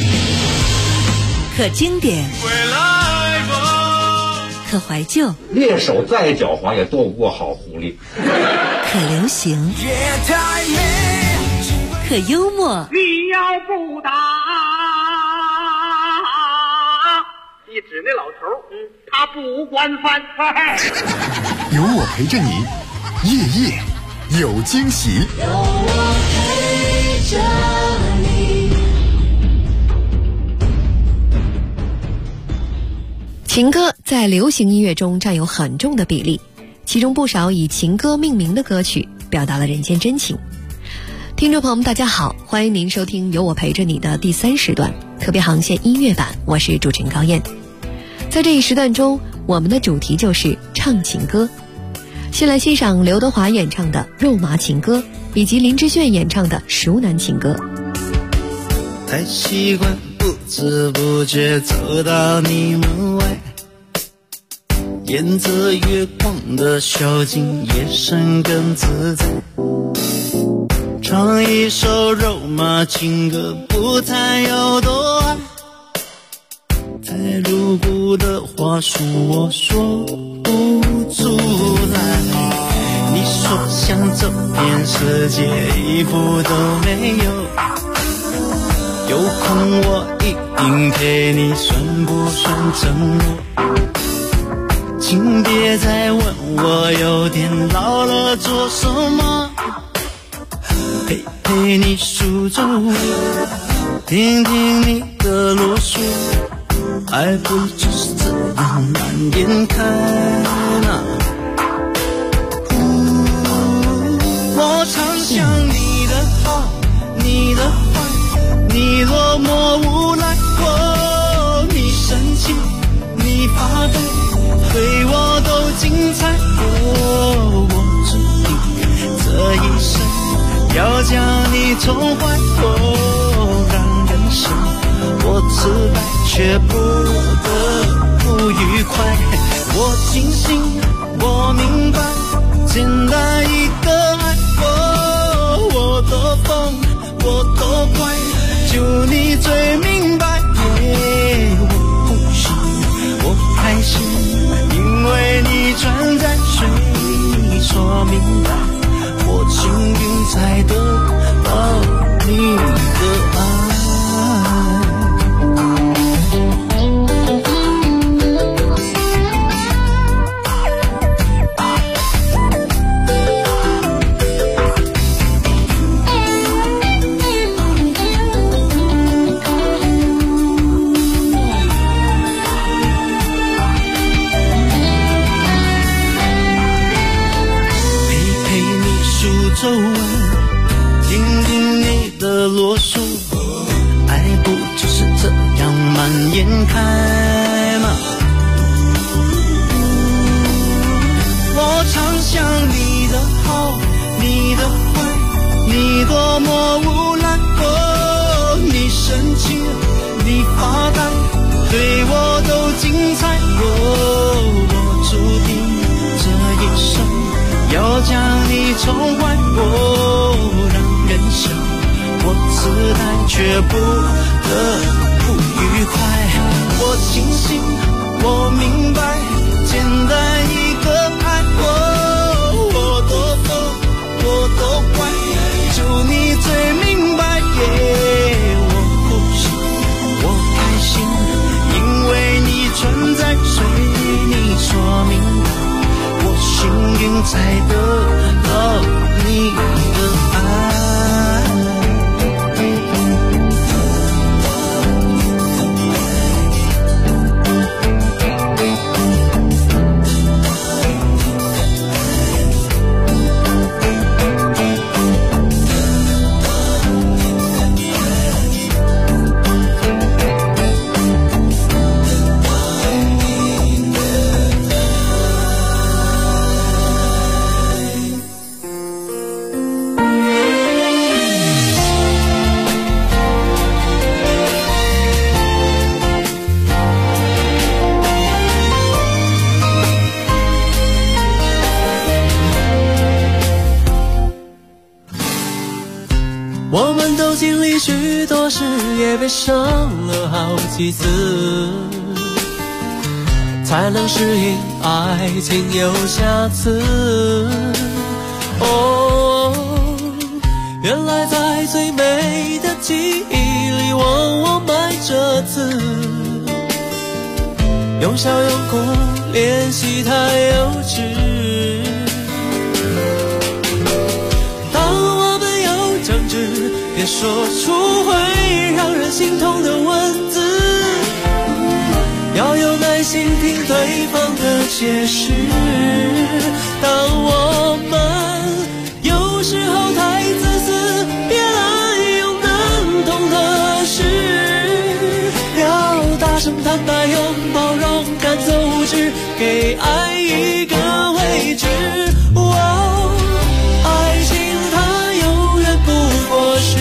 可经典，可怀旧， 猎手再狡猾也躲不过好狐狸。 可流行，可幽默。 你要不打，一指那老头，他不惯犯。 有我陪着你，夜夜有惊喜。 有我陪着你。 情歌在流行音乐中占有很重的比例，其中不少以情歌命名的歌曲表达了人间真情。听众朋友们大家好，欢迎您收听有我陪着你的第3时段特别航线音乐版，我是主持人高燕。在这一时段中，我们的主题就是唱情歌。先来欣赏刘德华演唱的《肉麻情歌》，以及林志炫演唱的《熟男情歌》。 太习惯不知不觉走到你门外，沿着月光的小径，夜深更自在。唱一首肉麻情歌，不谈有多爱。太露骨的话术我说不出来，你说想走遍世界一步都没有，有空我一定陪你，算不算承诺？请别再问我有点老了做什么，陪陪你数皱纹，听听你的啰嗦，爱不就是这样蔓延开呢？我常想你的好，你的坏，你落寞无赖，你生气，你发呆，对我都精彩。我注定这一生要将你宠坏，让人生我失败却不得不愉快。我清醒，我明白，简单一个爱，我多疯，我多怪，就你最明白。我不行，我开心，因为你存在，谁说明白？我幸运才得到你的爱。皱纹，听听你的啰嗦，爱不就是这样蔓延开吗？ 舍不得不愉快。我清醒，我明白，简单一个爱，我多疯，我多怪，就你最明白。我呼吸，我开心，因为你存在，随你说明白，我幸运才得到你的爱。 我们都经历许多事，也被伤了好几次，才能适应爱情有瑕疵。哦，原来在最美的记忆里，往往埋着刺，用笑用哭练习太幼稚。别说出会让人心痛的文字，要有耐心听对方的解释。当我们有时候太自私，别滥用能懂的事，要大声坦白，用包容，赶走无知，给爱一个位置。爱情它永远不过是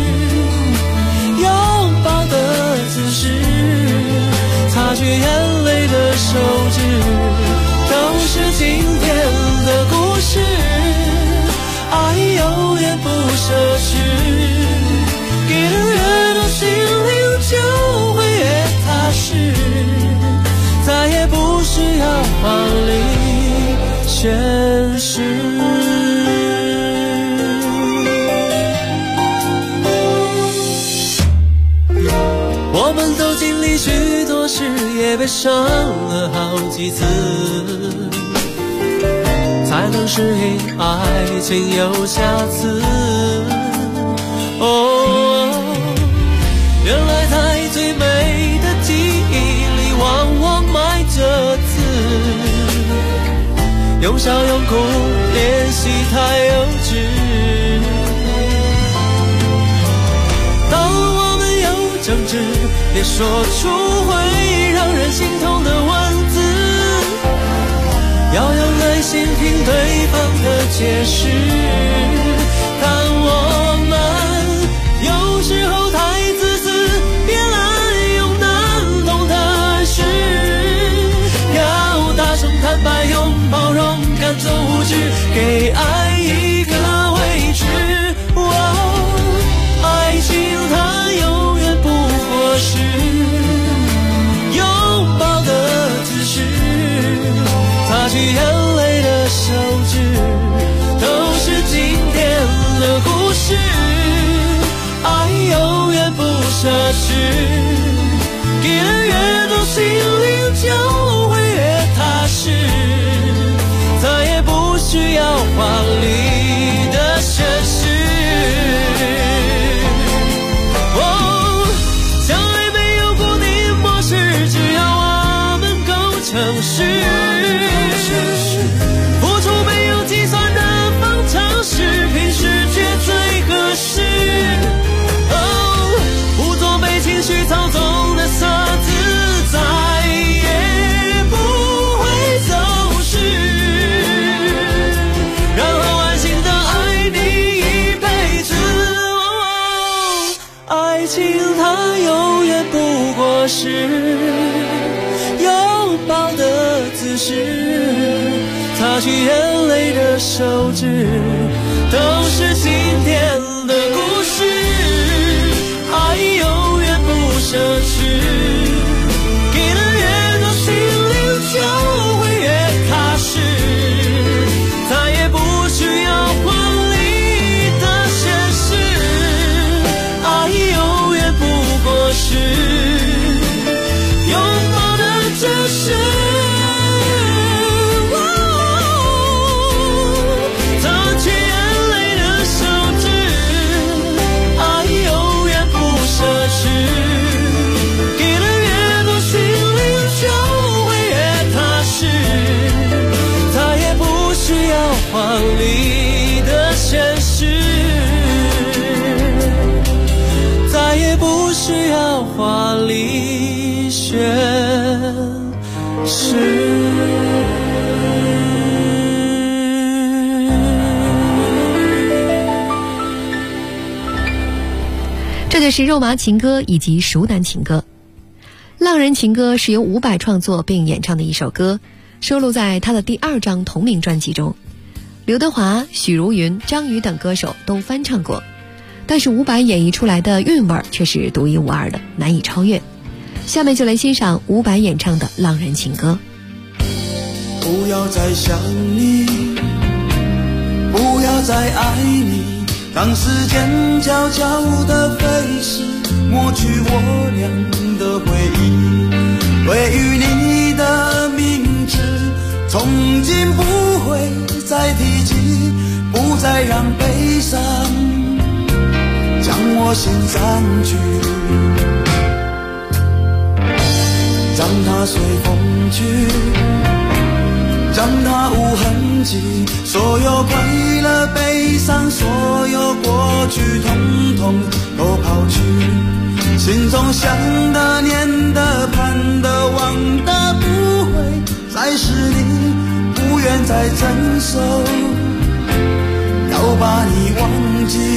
拥抱的姿势，擦去眼泪的手指，都是今天的故事。爱永远不奢侈，给的越多，心灵就会越踏实，再也不需要华丽宣誓。我们都经历许多事，也被伤了好几次，才能适应爱情有瑕疵。哦，原来在最美的记忆里，往往埋着刺，用笑用哭练习太幼稚。争执，别说出会让人心痛的文字，要有耐心听对方的解释。但我们有时候太自私，别滥用难懂的事，要大声坦白，用包容，赶走无知，给爱一个位置。爱情它永远不过是拥抱的姿势，擦去眼泪的手指，都是今天的故事。爱永远不奢侈，给的越多，心灵就会越踏实，再也不需要华丽的宣誓。城市付出没有计算的方程式，平时却最合适。不做被情绪操纵的色字，再也不会走失，然后安心的爱你一辈子。爱情它永远不过是抱的姿势，擦去眼泪的手指，都是今天的故事。爱这就是肉麻情歌以及熟男情歌。浪人情歌是由伍佰创作并演唱的一首歌，收录在他的第2张同名专辑中。刘德华、许茹芸、张宇等歌手都翻唱过，但是伍佰演绎出来的韵味却是独一无二的，难以超越。下面就来欣赏伍佰演唱的浪人情歌。 不要再想你，不要再爱你，让时间悄悄地飞逝，抹去我俩的回忆。对于你的名字，从今不会再提起，不再让悲伤将我心占据，让它随风去，让它无痕迹，所有快乐悲伤，所有过去统统都抛去，心中想的念的盼的望的不会再是你，不愿再承受，要把你忘记。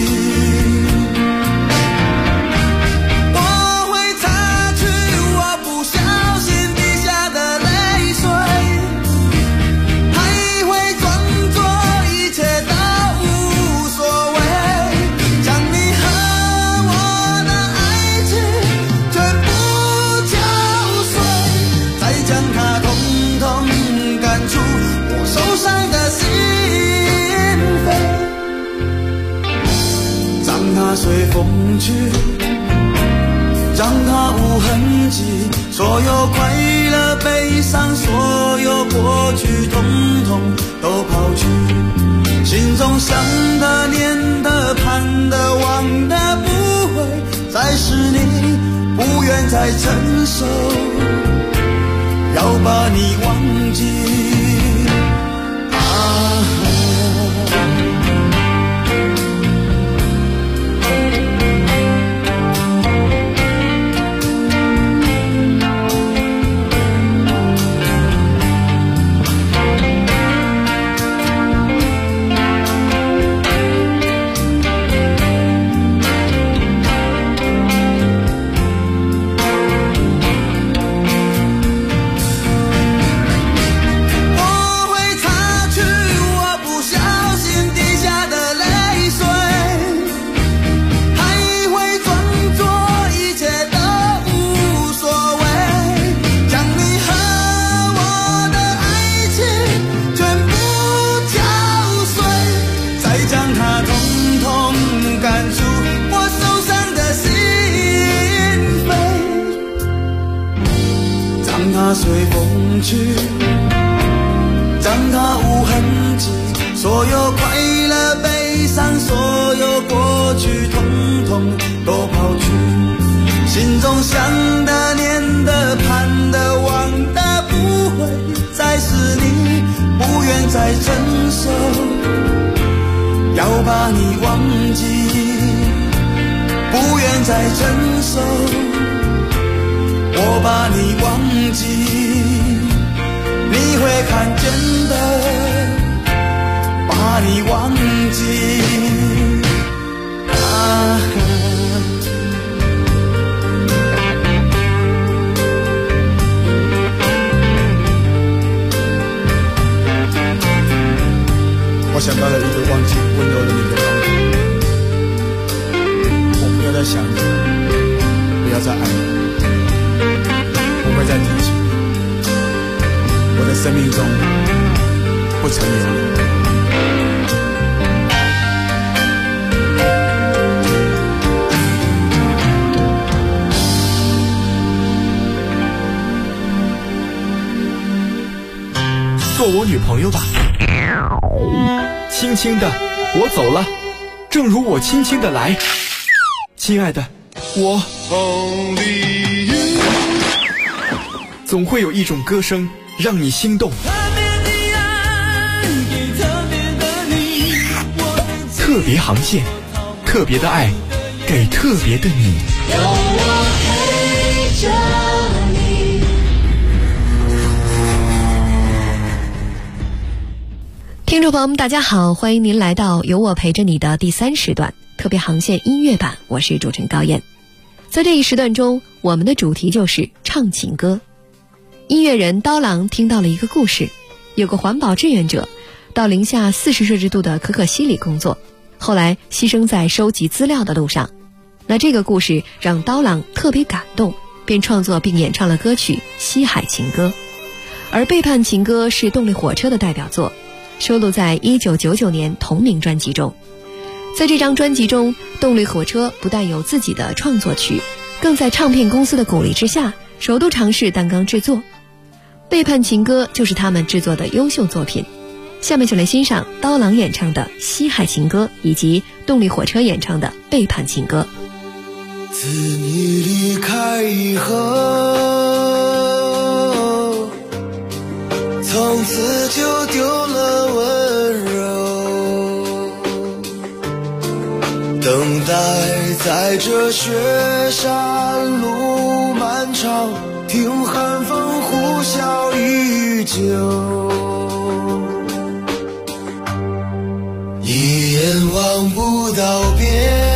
随风去，让它无痕迹，所有快乐悲伤，所有过去统统都抛去，心中想的念的盼的望的不会再是你，不愿再承受，要把你忘记。随风去，让它无痕迹，所有快乐悲伤，所有过去统统都抛去，心中想的念的盼的望的不会再是你，不愿再承受，要把你忘记，不愿再承受，我把你忘记，你会看见的，把你忘记。 我想到了一个忘记温柔的你的方法，我不要再想你，不要再爱你，不会再提起，我的生命中不曾有你。 做我女朋友吧，轻轻的我走了，正如我轻轻的来，亲爱的，我总会有一种歌声让你心动，特别航线，特别的爱，给特别的你。有我陪着你， 众朋友们大家好，欢迎您来到有我陪着你的第3时段特别航线音乐版，我是主持人高燕。在这一时段中，我们的主题就是唱情歌。音乐人刀郎听到了一个故事，有个环保志愿者到零下40摄氏度的可可西里工作，后来牺牲在收集资料的路上。那这个故事让刀郎特别感动，便创作并演唱了歌曲《西海情歌》。而《背叛情歌》是动力火车的代表作，收录在1999年同名专辑中。在这张专辑中，动力火车不但有自己的创作曲，更在唱片公司的鼓励之下，首度尝试单纲制作。《背叛情歌》就是他们制作的优秀作品。下面就来欣赏刀郎演唱的《西海情歌》，以及动力火车演唱的《背叛情歌》。 自你离开以后，从此就丢了温柔，等待在这雪山路漫长，听寒风呼啸依旧，一眼望不到边，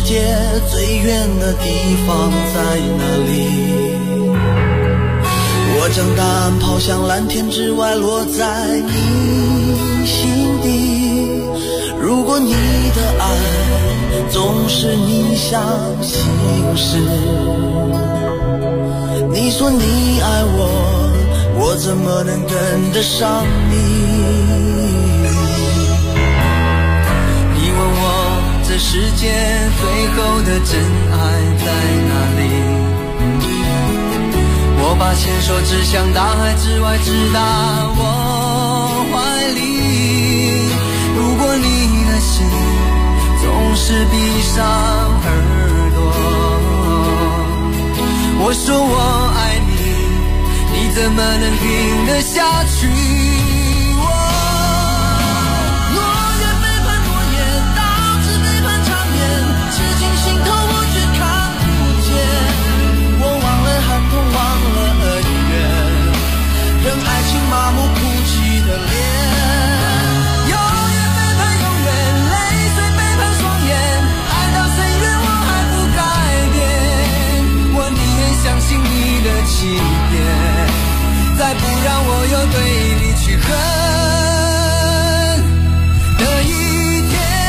界最远的地方在哪里？我将答案抛向蓝天之外，落在你心底。如果你的爱总是逆向行驶，你说你爱我，我怎么能跟得上你？你问我这世界最后的真爱在哪里？我把牵手指向大海之外，直达我怀里。如果你的心总是闭上耳朵，我说我爱你，你怎么能听得下去？诺言背叛诺言，导致背叛缠绵，痴情心头我却看不见。我忘了寒痛，忘了恩怨，任爱情麻木哭泣的脸。相信你的欺骗，再不让我有对你去恨的一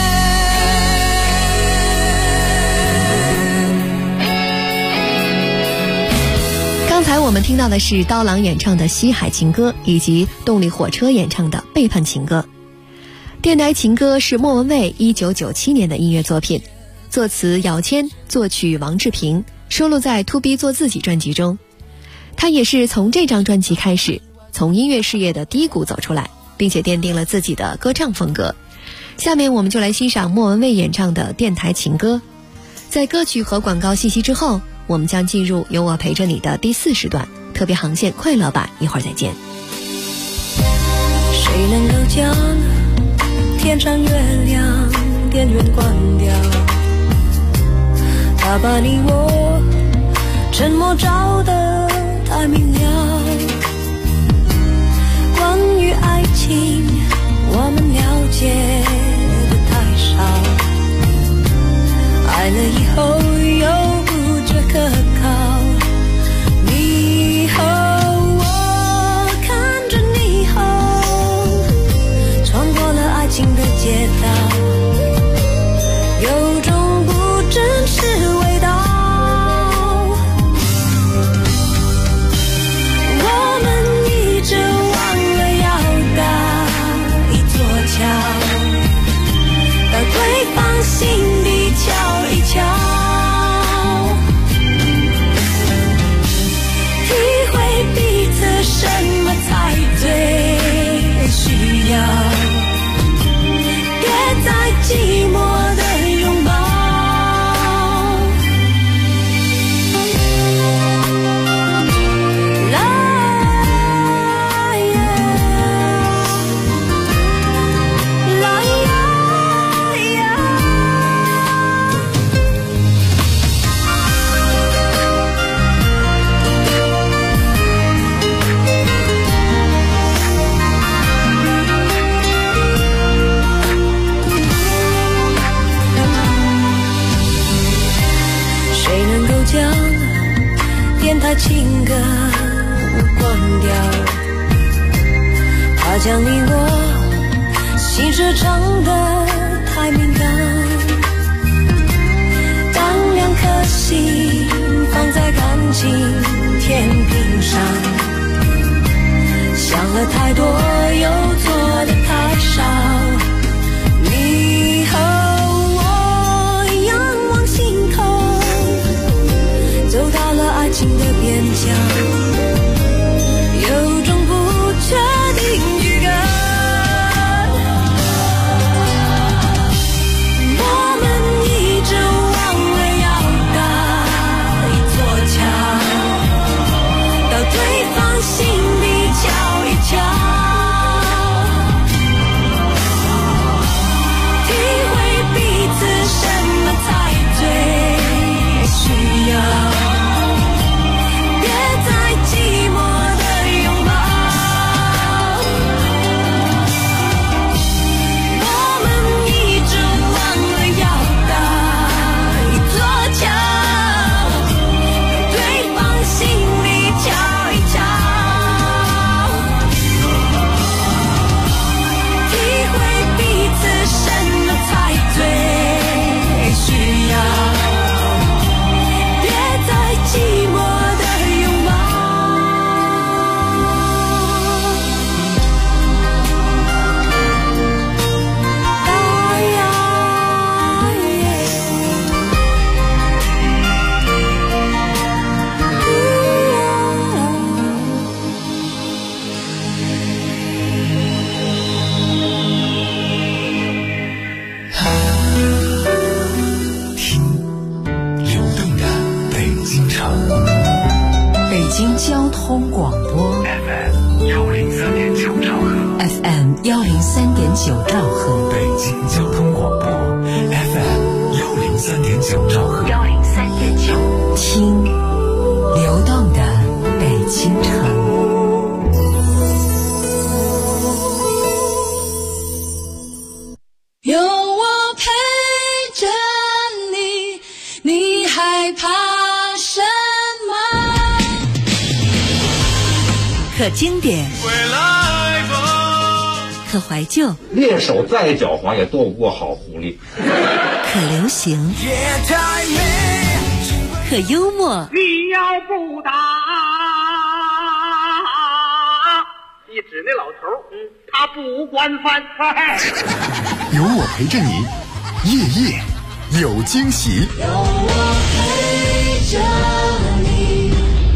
天。刚才我们听到的是刀郎演唱的《西海情歌》，以及动力火车演唱的《背叛情歌》。电台情歌是莫文蔚1997年的音乐作品，作词姚谦，作曲王志平，收录在 To B 做自己专辑中。他也是从这张专辑开始，从音乐事业的低谷走出来，并且奠定了自己的歌唱风格。下面我们就来欣赏莫文蔚演唱的电台情歌。在歌曲和广告信息之后，我们将进入有我陪着你的第4时段特别航线快乐版，一会儿再见。 谁能够将天上月亮电源关掉？他把你我沉默照得太明了。关于爱情，我们了解的太少。爱了以后又不觉可靠。你和我看着霓虹，穿过了爱情的街道，有种不真实味道。我们一直忘了要搭一座桥，到对方心底瞧一瞧，体会彼此什么才最需要，别再寂寞的拥抱。情歌关掉，怕将你我心事唱得太敏感。当两颗心放在感情天平上，想了太多又做得太少。你和我仰望星空，走到了爱情的边疆，有种不确定预感。我们一直忘了要搭一座桥，到对方心底瞧一瞧。 交通广播 FM 103.9兆赫 FM 103.9兆赫， 北京交通广播 FM 103.9兆赫 103.9，听流动的北京城。 有我陪着你，你害怕什么？ 可经典，可怀旧， 猎手再狡猾也斗不过好狐狸。 可流行，可幽默。 你要不打，一指那老头，他不惯犯。 有我陪着你，夜夜有惊喜。 有我陪着你。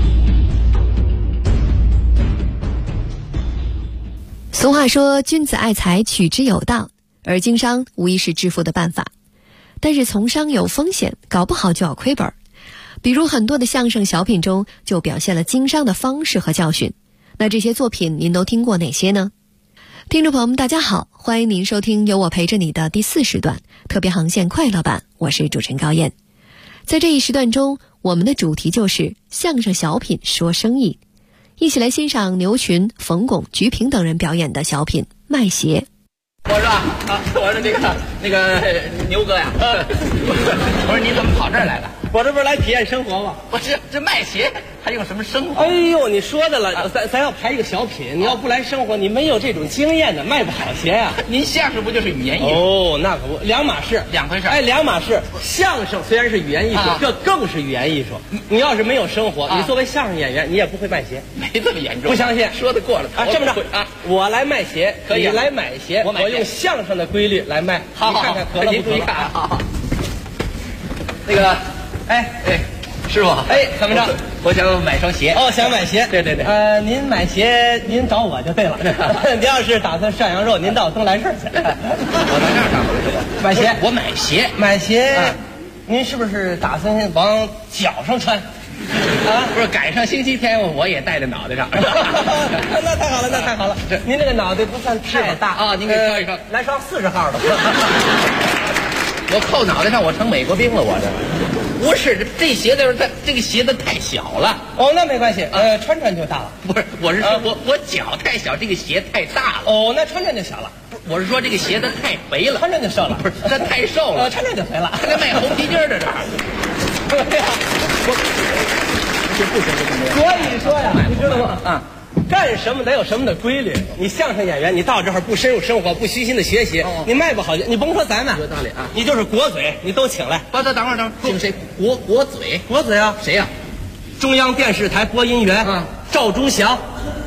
俗话说，君子爱财，取之有道，而经商无疑是致富的办法。但是从商有风险，搞不好就要亏本。比如很多的相声小品中就表现了经商的方式和教训。那这些作品您都听过哪些呢？听众朋友们大家好，欢迎您收听有我陪着你的第4时段特别航线快乐版，我是主持人高燕。在这一时段中，我们的主题就是相声小品说生意，一起来欣赏牛群、冯巩、菊萍等人表演的小品《卖鞋》。 我说我说那个牛哥呀，我说你怎么跑这儿来了？ 我这不是来体验生活吗？ 不是，这卖鞋还用什么生活？ 哎呦，你说的了，咱要拍一个小品，你要不来生活，你没有这种经验的，卖不好鞋呀。 您相声不就是语言艺术？ 哦，那可不，两码事， 两回事。 哎，两码事。相声虽然是语言艺术，这更是语言艺术。你要是没有生活，你作为相声演员，你也不会卖鞋。 没这么严重。 不相信？ 说得过了啊，这么着啊，我来卖鞋， 可以， 你来买鞋，我用相声的规律来卖。 好， 你看看可乐不可乐？ 好。那个，哎，师傅，怎么着？我想买双鞋。 哦，想买鞋？ 对。 您买鞋，您找我就对了。您要是打算涮羊肉，您到东来顺去。 我到那儿干嘛去？ 买鞋？ 我买鞋。 买鞋？您是不是打算往脚上穿？ 啊，不是，赶上星期天我也戴在脑袋上。 那太好了，那太好了。您这个脑袋不算太大啊，您给挑一双， 来双40号的。 我扣脑袋上，我成美国兵了，我这。不是，这鞋子这个鞋子太小了。 哦，那没关系，穿就大了。 不是，我是说我脚太小，这个鞋太大了。 哦，那穿就小了。 我是说这个鞋子太肥了， 穿就瘦了。 不是，它太瘦了， 穿就肥了。 还在卖红皮筋的这儿。 对呀， 这不行。 所以说呀，你知道吗？啊。干什么得有什么的规律。你相声演员，你到这儿不深入生活，不虚心的学习，你卖不好。你甭说咱们， 有道理啊。 你就是国嘴，你都请来。 等会儿，请谁？国嘴？ 国嘴啊？ 谁呀？ 中央电视台播音员赵忠祥，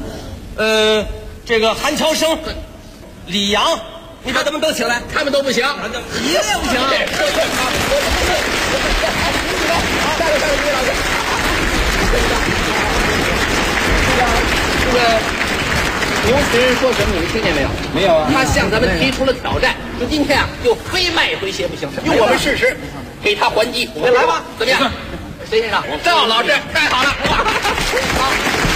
这个韩乔生、李阳，你把他们都请来。 他们都不行， 一个也不行。 下来，于老师。这个牛群说什么？你们听见没有？ 没有啊。 他向咱们提出了挑战，说今天就非卖回鞋不行，用我们试试，给他还击。 来吧， 怎么样？谁先上？赵老师，太好了！好，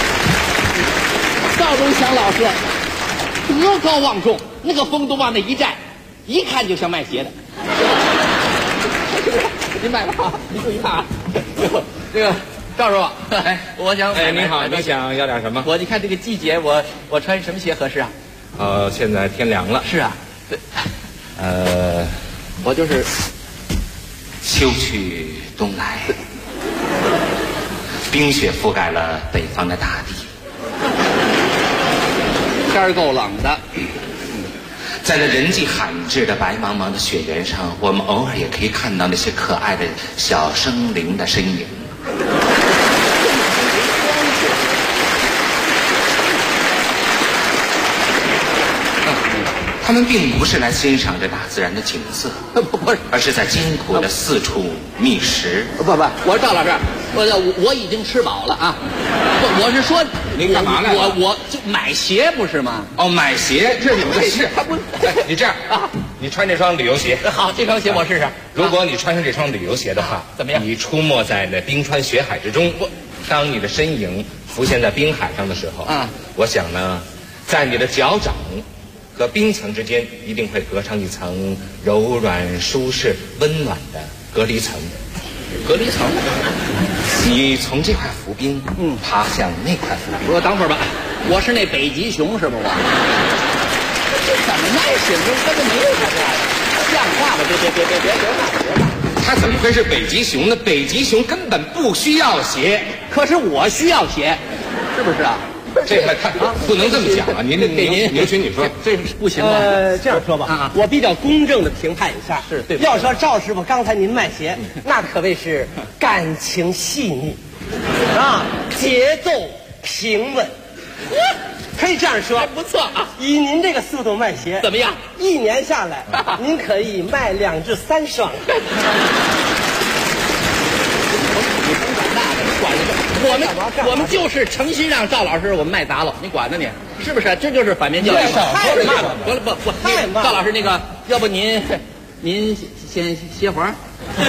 赵忠祥老师德高望重，那个风度往那一站，一看就像卖鞋的。您买吧，您注意看啊，这个。赵师傅，我想您好，你想要点什么？ 你看这个季节，我穿什么鞋合适啊？ 现在天凉了。 是啊，我就是秋去冬来，冰雪覆盖了北方的大地， 天儿够冷的。 在这人迹罕至的白茫茫的雪原上，我们偶尔也可以看到那些可爱的小生灵的身影。他们并不是来欣赏这大自然的景色， 不是， 而是在艰苦的四处觅食。 不，我说赵老师，我已经吃饱了啊！我是说， 您干嘛来了？ 我就买鞋不是吗？ 哦，买鞋，这是你们的事。 他不， 你这样啊，你穿这双旅游鞋。 好，这双鞋我试试。 如果你穿上这双旅游鞋的话， 怎么样？ 你出没在那冰川雪海之中， 当你的身影浮现在冰海上的时候，我想呢，在你的脚掌和冰层之间一定会隔上一层柔软、舒适、温暖的隔离层。 隔离层， 你从这块浮冰，爬向那块浮冰。 我等会儿吧，我是那北极熊是不是？我这怎么那是跟这没有啥呀？像话吗？别！ 他怎么会是北极熊呢？北极熊根本不需要鞋， 可是我需要鞋，是不是啊？ 这还不能这么讲啊！您牛群，你说这不行吧？ 这样说吧，我比较公正的评判一下，是对。要说赵师傅刚才您卖鞋，那可谓是感情细腻，啊，节奏平稳，可以这样说， 不错啊。 以您这个速度卖鞋， 怎么样 ？1年下来，您可以卖2至3双。 我们就是诚心让赵老师我们卖砸了，你管呢你？是不是？这就是反面教育。 太慢了， 不，太慢了。赵老师，那个，要不您先歇会儿。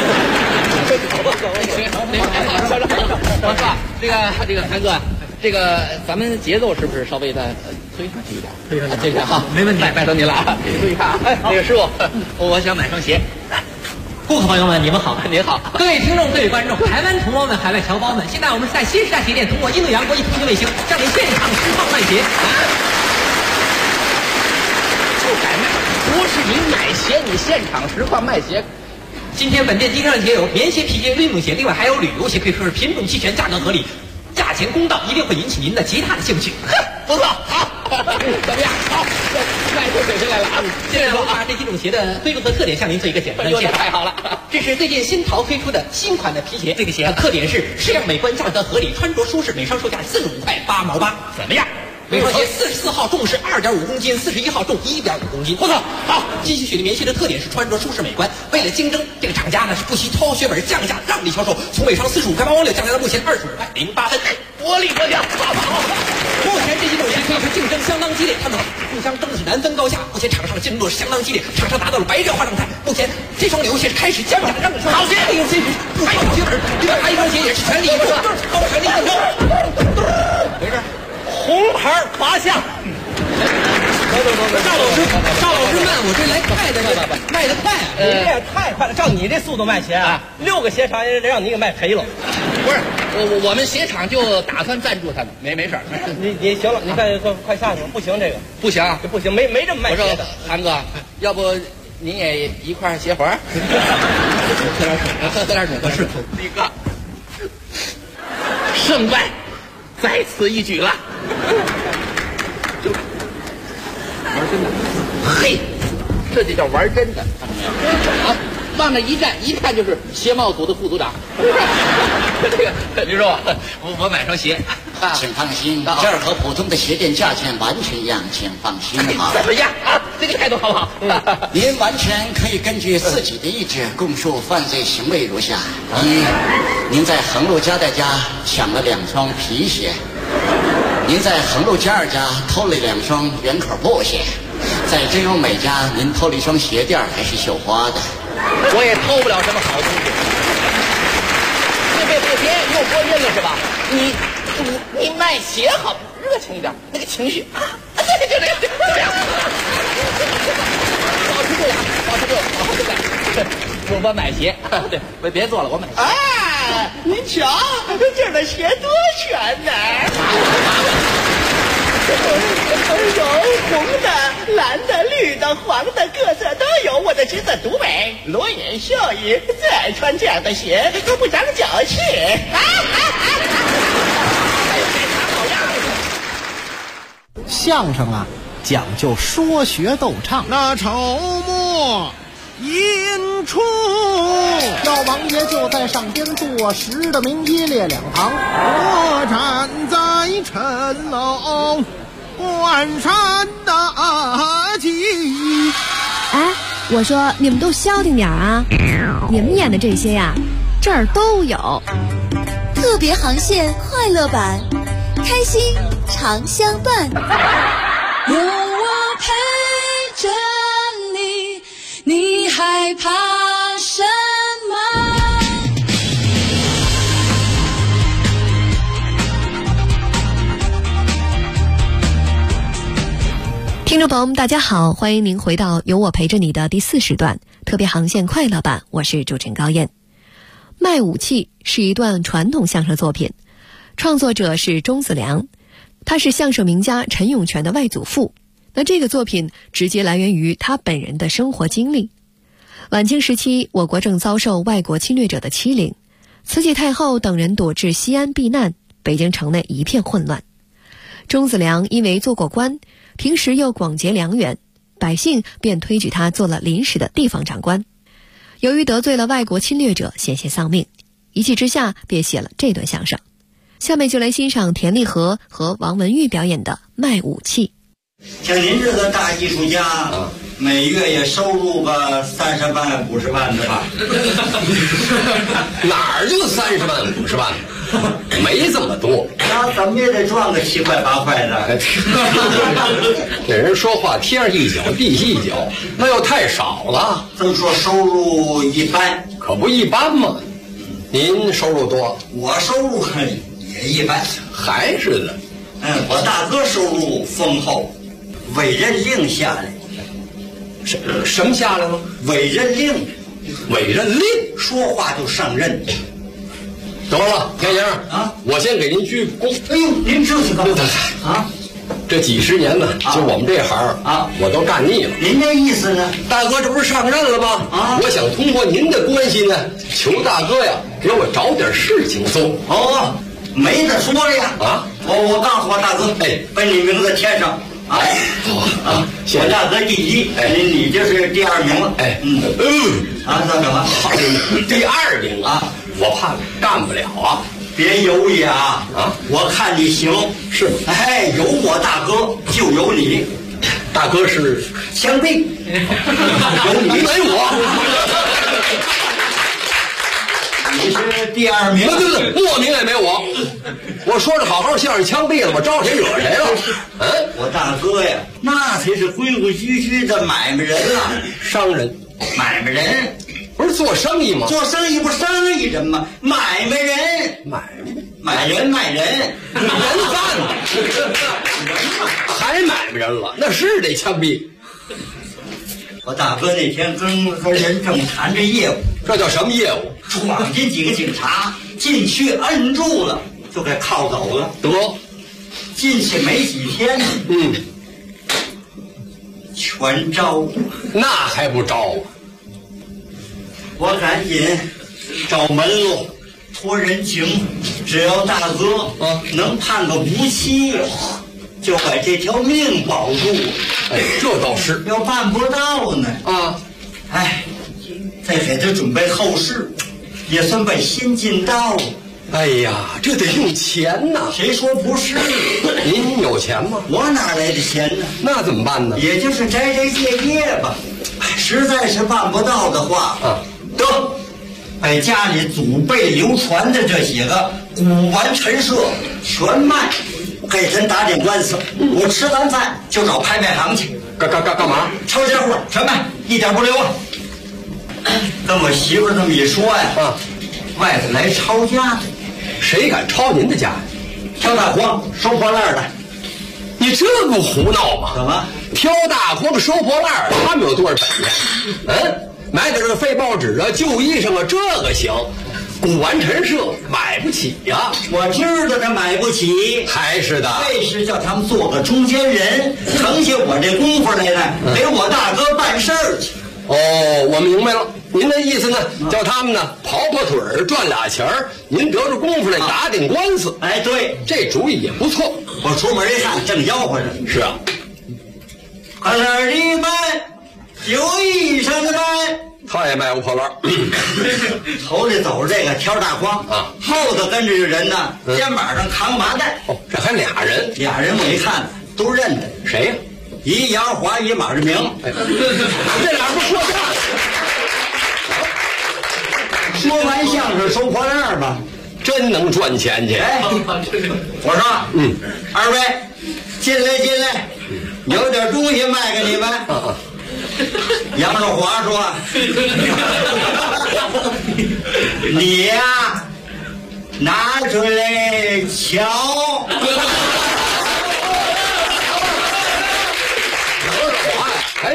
这个韩哥，这个咱们节奏是不是稍微的推上去一点？推上去，这个好，没问题，拜托您了啊！注意看啊，这个师傅，我想买双鞋。 顾客朋友们，你们好！ 您好， 各位听众、各位观众，台湾同胞们、海外侨胞们，现在我们在新时代鞋店通过印度洋国际通讯卫星向您现场实况卖鞋啊！ 就改卖，不是你买鞋，你现场实况卖鞋。 今天本店经销的鞋有棉鞋、皮鞋、运动鞋，另外还有旅游鞋，可以说是品种齐全，价格合理，价钱公道，一定会引起您的极大的兴趣。 不错，好，怎么样？好，卖出水平来了啊！ 现在我把这几种鞋的规格和特点向您做一个简单的介绍。 太好了， 这是最近新淘推出的新款的皮鞋，这个鞋特点是式样美观，价格合理，穿着舒适，每双售价45块8毛8，怎么样？每双鞋44号重是2.5公斤，41号重1.5公斤。 不错，好。 金希许的棉鞋的特点是穿着舒适美观，为了竞争，这个厂家呢是不惜掏血本降价让利销售，从每双45块8毛6降价到目前25块08分， 薄利多销。 目前这几种鞋可以说竞争相当激烈，他们互相争的是难分高下。目前场上的竞争是相当激烈，厂商达到了白热化状态。目前这双旅游鞋是开始降价让利销售， 好鞋， 利用新不掏血本，另外还一双鞋也是全力以赴，高全力竞争。 没事。 红牌罚下。 赵老师慢，我这来快的，卖得快啊！ 你这样太快了，照你这速度卖鞋啊，6个鞋厂让你给卖赔了。 不是，我们鞋厂就打算赞助他们，没事儿。 你行了，你快下去了，不行这个不行， 不行，没这么卖鞋的。 我说韩哥，要不您也一块鞋环？喝点水，合适。李哥，胜败在此一举了。玩真的，嘿，这就叫玩真的。啊，往那一站，一看就是鞋帽组的副组长。这个，李叔，我买双鞋。 请放心，这儿和普通的鞋店价钱完全一样，请放心好。 怎么样啊？这个态度好不好？ 您完全可以根据自己的意志供述犯罪行为如下：一，您在横路加代家抢了2双皮鞋；您在横路加尔家偷了2双圆口布鞋；在真优美家您偷了1双鞋垫还是绣花的。 我也偷不了什么好东西。别又播音了是吧？你卖鞋好热情一点，那个情绪啊，对，就这样。保持住，我买鞋，对，别做了，我买鞋。 哎，您瞧，这儿的鞋多全呢！有红的、蓝的、绿的、黄的，各色都有。我的侄子独美，裸眼秀逸，最爱穿这样的鞋，都不长脚气。 相声啊，讲究说学逗唱。 那筹末引出， 赵王爷就在上边坐实的明一列2旁， 我站在城楼关山大吉。 哎，我说你们都消停点啊！你们演的这些呀，这儿都有。 特别航线快乐版，开心常相伴。有我陪着你，你害怕什么？ 听众朋友们，大家好，欢迎您回到有我陪着你的第4时段特别航线快乐版，我是主持人高燕。卖武器是一段传统相声作品，创作者是钟子良，他是相声名家陈永泉的外祖父。那这个作品直接来源于他本人的生活经历。晚清时期，我国正遭受外国侵略者的欺凌，慈禧太后等人躲至西安避难，北京城内一片混乱。钟子良因为做过官，平时又广结良缘，百姓便推举他做了临时的地方长官。由于得罪了外国侵略者，险些丧命，一气之下便写了这段相声。下面就来欣赏田立和和王文玉表演的《卖武器》。 像您这个大艺术家，每月也收入个30万、50万的吧？ 哪儿就30万、50万？没这么多。 那怎么也得赚个7块8块的。 这人说话天上一脚地下一脚，那又太少了。 这么说收入一般， 可不一般嘛。您收入多？ 我收入也一般， 还是的。 我大哥收入丰厚。委任令下来， 什么下来了？ 委任令， 委任令， 说话就上任。 得了，田先生啊，我先给您鞠躬。 哎呦，您这是干嘛啊？ 这几十年呢，就我们这行啊，我都干腻了。 您这意思呢？ 大哥，这不是上任了吗？啊，我想通过您的关系呢，求大哥呀，给我找点事情做。 哦，没得说了呀！啊，我告诉我大哥，把你名字填上。哎， 好啊！ 我大哥第一，你这是第2名了。怎么了？ 好，第2名啊，我怕干不了啊。 别犹豫啊！我看你行。 是吗？ 有我大哥就有你。 大哥是枪毙，有你没我。 你是第2名。 对，莫名也没我。我说着好好相声，枪毙了，我招谁惹谁了？ 我大哥呀，那才是规规矩矩的买卖人啊， 商人， 买卖人， 不是做生意吗？ 做生意不是生意人吗？买卖人，买人卖人， 人贩子，还买卖人了，那是得枪毙。 我大哥那天跟人正谈着业务， 这叫什么业务？ 闯进几个警察，进去摁住了。就给铐走了。 得， 进去没几天，全招。 那还不招啊？ 我赶紧找门路，托人情，只要大哥能判个无期，就把这条命保住。 这倒是。 要办不到呢啊， 再给他准备后事，也算把心尽到了。 哎呀，这得用钱呐！ 谁说不是？ 您有钱吗？ 我哪来的钱呢？ 那怎么办呢？ 也就是摘借吧。实在是办不到的话，得把家里祖辈流传的这些个古玩陈设全卖，给人打点官司。我吃完饭就找拍卖行去。 干嘛？ 抄家伙全卖，一点不留啊！跟我媳妇这么一说呀，外头来抄家的。 谁敢抄您的家呀？ 挑大筐收破烂的。 你这不胡闹吗？ 怎么挑大筐收破烂？他们有多少本钱？买点这个废报纸啊、旧衣裳啊，这个行。古玩陈设买不起呀。 我知道他买不起， 还是的。 这是叫他们做个中间人，承下我这功夫来呢，给我大哥办事儿去。 我明白了。您的意思呢，叫他们呢跑腿儿赚俩钱儿，您得着功夫来打点官司。 对， 这主意也不错。 我出门一看，正吆喝着。 是啊， 破烂的卖，旧衣裳的卖。 他也卖过破烂。 头里走着这个挑大筐后头跟着这人呢，肩膀上扛麻袋。 这还俩人我一看都认得。 谁呀？ 一杨华，一马志明。 这俩不说账。 说完相声收破烂吧， 真能赚钱去。 我说，二位进来，有点东西卖给你们。杨少华说：“你呀，拿出来瞧。”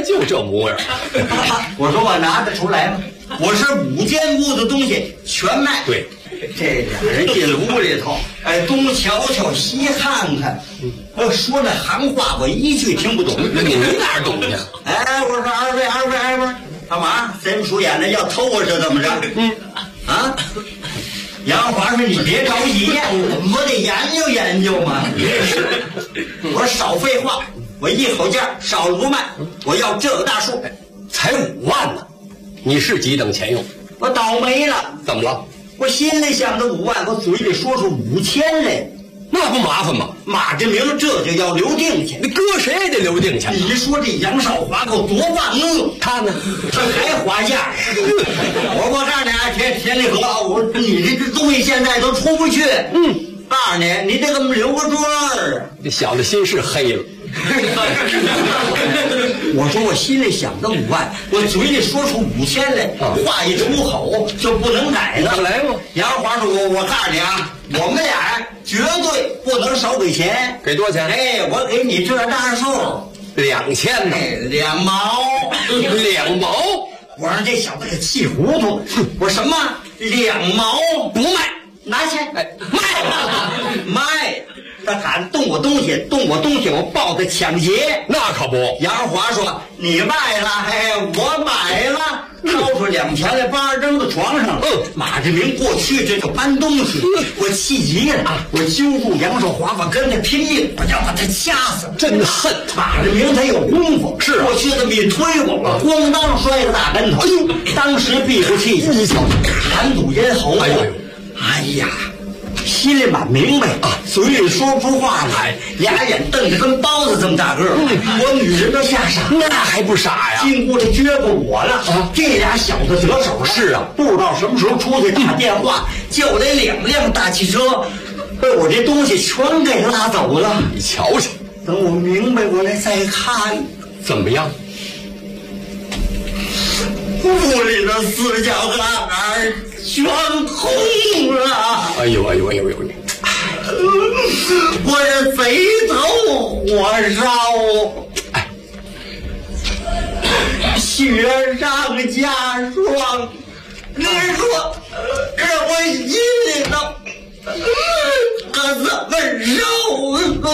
就这模样。 我说我拿得出来吗？我是5间屋的东西全卖。 对， 这俩人进屋里头，哎，东瞧瞧西看看，说那行话我一句听不懂。 你哪懂去？ 哎，我说二位，干嘛？谁不出眼呢？要偷我是怎么着？啊？杨华说：“你别着急呀，我得研究研究嘛。”我说：“少废话，我一口价少了不卖，我要这个大数， 才5万呢。你是几等钱用？ 我倒霉了。 怎么了？ 我心里想着5万，我嘴里说出5000来， 那不麻烦吗？ 马志明这就要留定去， 你搁谁也得留定去。 你说这杨少华够多万恶， 他呢？ 他还花价。我告诉你啊，田立和，我说你这东西现在都出不去。告诉你，你得给我们留个桌儿。 这小子心是黑了。 我说我心里想着5万，我嘴里说出5000来，话一出口就不能改了。 来吧， 杨华说：“我告诉你啊，我们俩绝对不能少给钱。 给多少钱？ 哎，我给你这大数 ，2000呢 ，2毛 ，2毛。 我让这小子给气糊涂。我说什么2毛不卖， 拿去， 哎，卖了，卖。”他敢动我东西，我报他抢劫。 那可不。 杨华说：“你卖了，哎，我买了。”掏出2000来，把扔到床上。马志明过去这就搬东西，我气急了，我揪住杨少华，我跟他拼命，我要把他掐死。 真恨马志明他有功夫， 是过去这么一推我，咣当摔个大跟头。当时闭不气，你瞧，喊堵咽喉。哎呀！心里蛮明白啊，嘴里说不出话来，俩眼瞪着跟包子这么大个儿。我女人都吓傻， 那还不傻呀？ 经过这撅过我了啊！这俩小子得手了。 是啊， 不知道什么时候出去打电话，叫来2辆大汽车，被我这东西全给拉走了。 你瞧瞧， 等我明白过来再看， 怎么样？ 屋里的4角杆全空了。 哎呦！ 我是贼头火烧，雪上加霜。你说让我心里头可怎么受？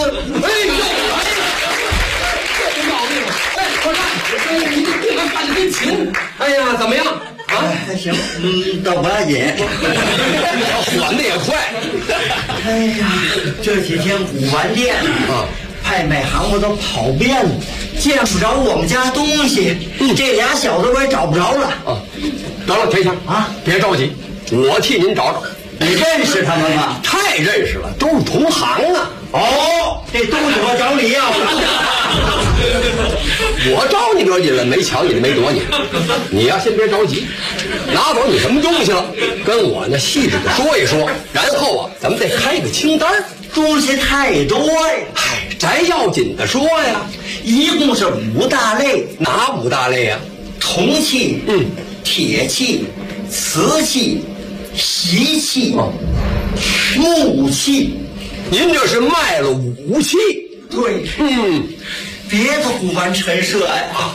你这地方办的真勤。 哎呀，怎么样？ 还行，倒不要紧， 缓的也快。 哎呀，这几天古玩店拍卖行我都跑遍了，见不着我们家东西。这俩小子我也找不着了。 得了，田香啊，别着急，我替您找找。 你认识他们吗？ 太认识了，都是同行啊。 哦，这东西我找你要了。 我招你惹你了，没抢你的，没夺你。你呀，先别着急，拿走你什么东西了，跟我呢细致的说一说，然后啊，咱们再开个清单。 东西太多呀， 摘要紧的说呀， 一共是5大类。 哪5大类呀？ 铜器、铁器、瓷器、锡器、木器。 您这是卖了武器？ 对，别的古玩陈设呀，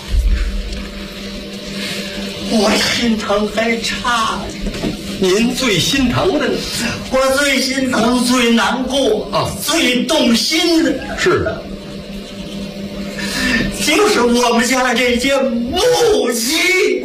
我心疼还差。 您最心疼的呢？ 我最心疼、最难过最动心的是的， 就是我们家这件木器。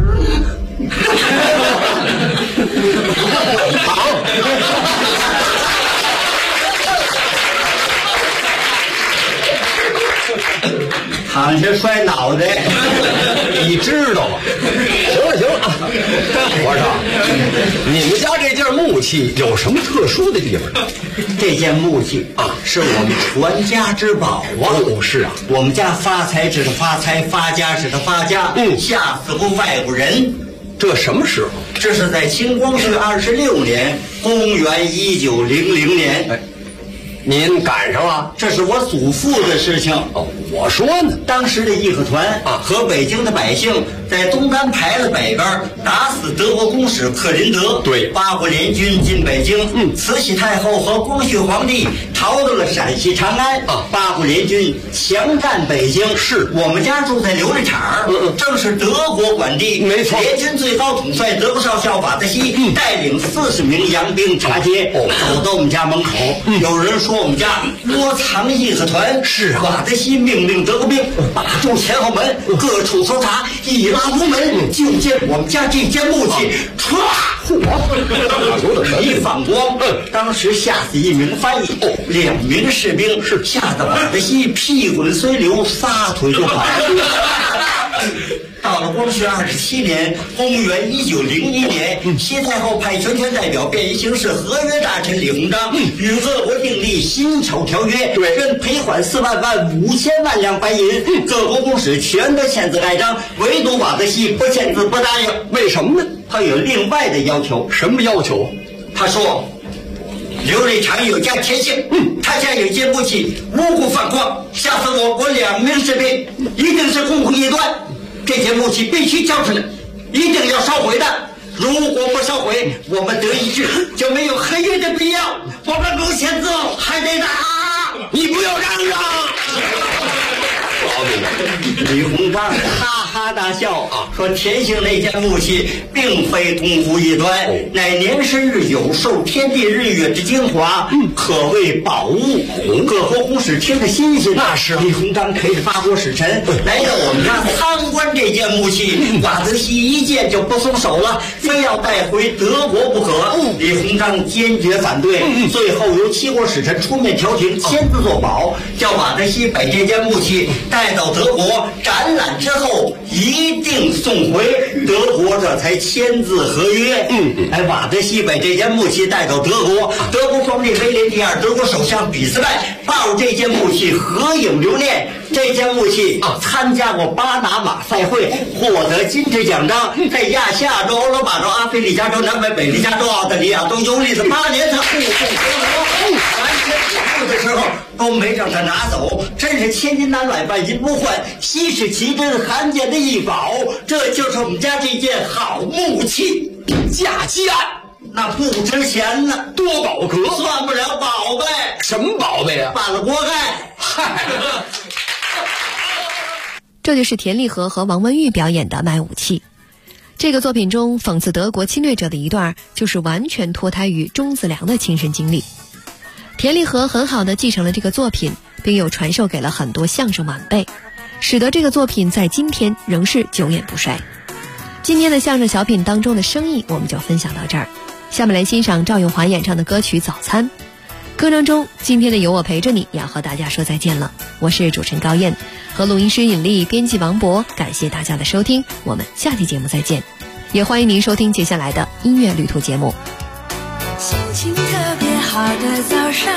躺下摔脑袋， 你知道吗？行了啊，我说，你们家这件木器有什么特殊的地方？ 这件木器是我们传家之宝啊！ 是啊， 我们家发财指的发财，发家指的发家，吓死过外国人。 这什么时候？ 这是在清光绪26年，公元1900年。 您赶上了， 这是我祖父的事情。 我说呢， 当时的义和团和北京的百姓在东单牌的北边打死德国公使克林德。 对， 八国联军进北京，慈禧太后和光绪皇帝逃到了陕西长安。八国联军强占北京。 是我们家住在琉璃厂，正是德国管地。 没错， 联军最高统帅德国少校瓦德西带领40名洋兵查街，走到我们家门口。有人说我们家窝藏义和团。 是啊， 瓦德西命令德国兵把住前后门，各处搜查，一拉屋门，就见我们家这间木器，唰，一放光，当时吓死1名翻译，2名士兵，吓得瓦德西屁滚虽流，撒腿就跑。到了光绪27年，公元1901年，西太后派全权代表便衣行事合约大臣李鸿章与俄国订立辛丑条约，跟赔款4万万5000万两白银。各国公使全都签字盖章，唯独瓦德西不签字不答应。 为什么呢？ 他有另外的要求。 什么要求？ 他说琉璃厂有家田姓，他家有件木器无故放光，吓死我国2名士兵，一定是共同异端。这件木器必须交出来，一定要烧毁的。如果不烧毁，我们德意志就没有合约的必要。我们不签字还得打。 你不要嚷嚷。 李鸿章哈哈大笑说田姓那件木器并非同乎异端，乃年深日久，受天地日月之精华，可谓宝物。各国公使听着新鲜。 那是李鸿章陪着8国使臣来到我们家参观这件木器，瓦德西一见就不松手了，非要带回德国不可。李鸿章坚决反对，最后由7国使臣出面调停，签字作保，叫瓦德西把这件木器带到德国展览之后一定送回德国，这才签字合约。瓦德西把这件木器带到德国，德国皇帝威廉第2、德国首相俾斯麦抱着这件木器合影留念。这件木器参加过巴拿马赛会，获得金质奖章，在亚细亚州、欧罗巴州、阿非利加州、南北利加州、澳大利亚都游历了8年，才护送德国。完全抵触的时候都没让他拿走，真是千金难买，万金不换，稀世奇珍，罕见的一宝。这就是我们家这件好木器， 价钱那不值钱呢， 多宝格， 算不了宝贝。 什么宝贝啊？ 办了锅盖。 嗨。 这就是田立和和王文玉表演的卖武器。这个作品中讽刺德国侵略者的一段，就是完全脱胎于钟子良的亲身经历。田立和很好地继承了这个作品，并又传授给了很多相声晚辈，使得这个作品在今天仍是久演不衰。今天的相声小品当中的生意我们就分享到这儿，下面来欣赏赵咏华演唱的歌曲《早餐》。歌声中，今天的有我陪着你要和大家说再见了。我是主持人高燕，和录音师尹丽，编辑王博，感谢大家的收听，我们下期节目再见。也欢迎您收听接下来的音乐旅途节目。 心情特别好的早上，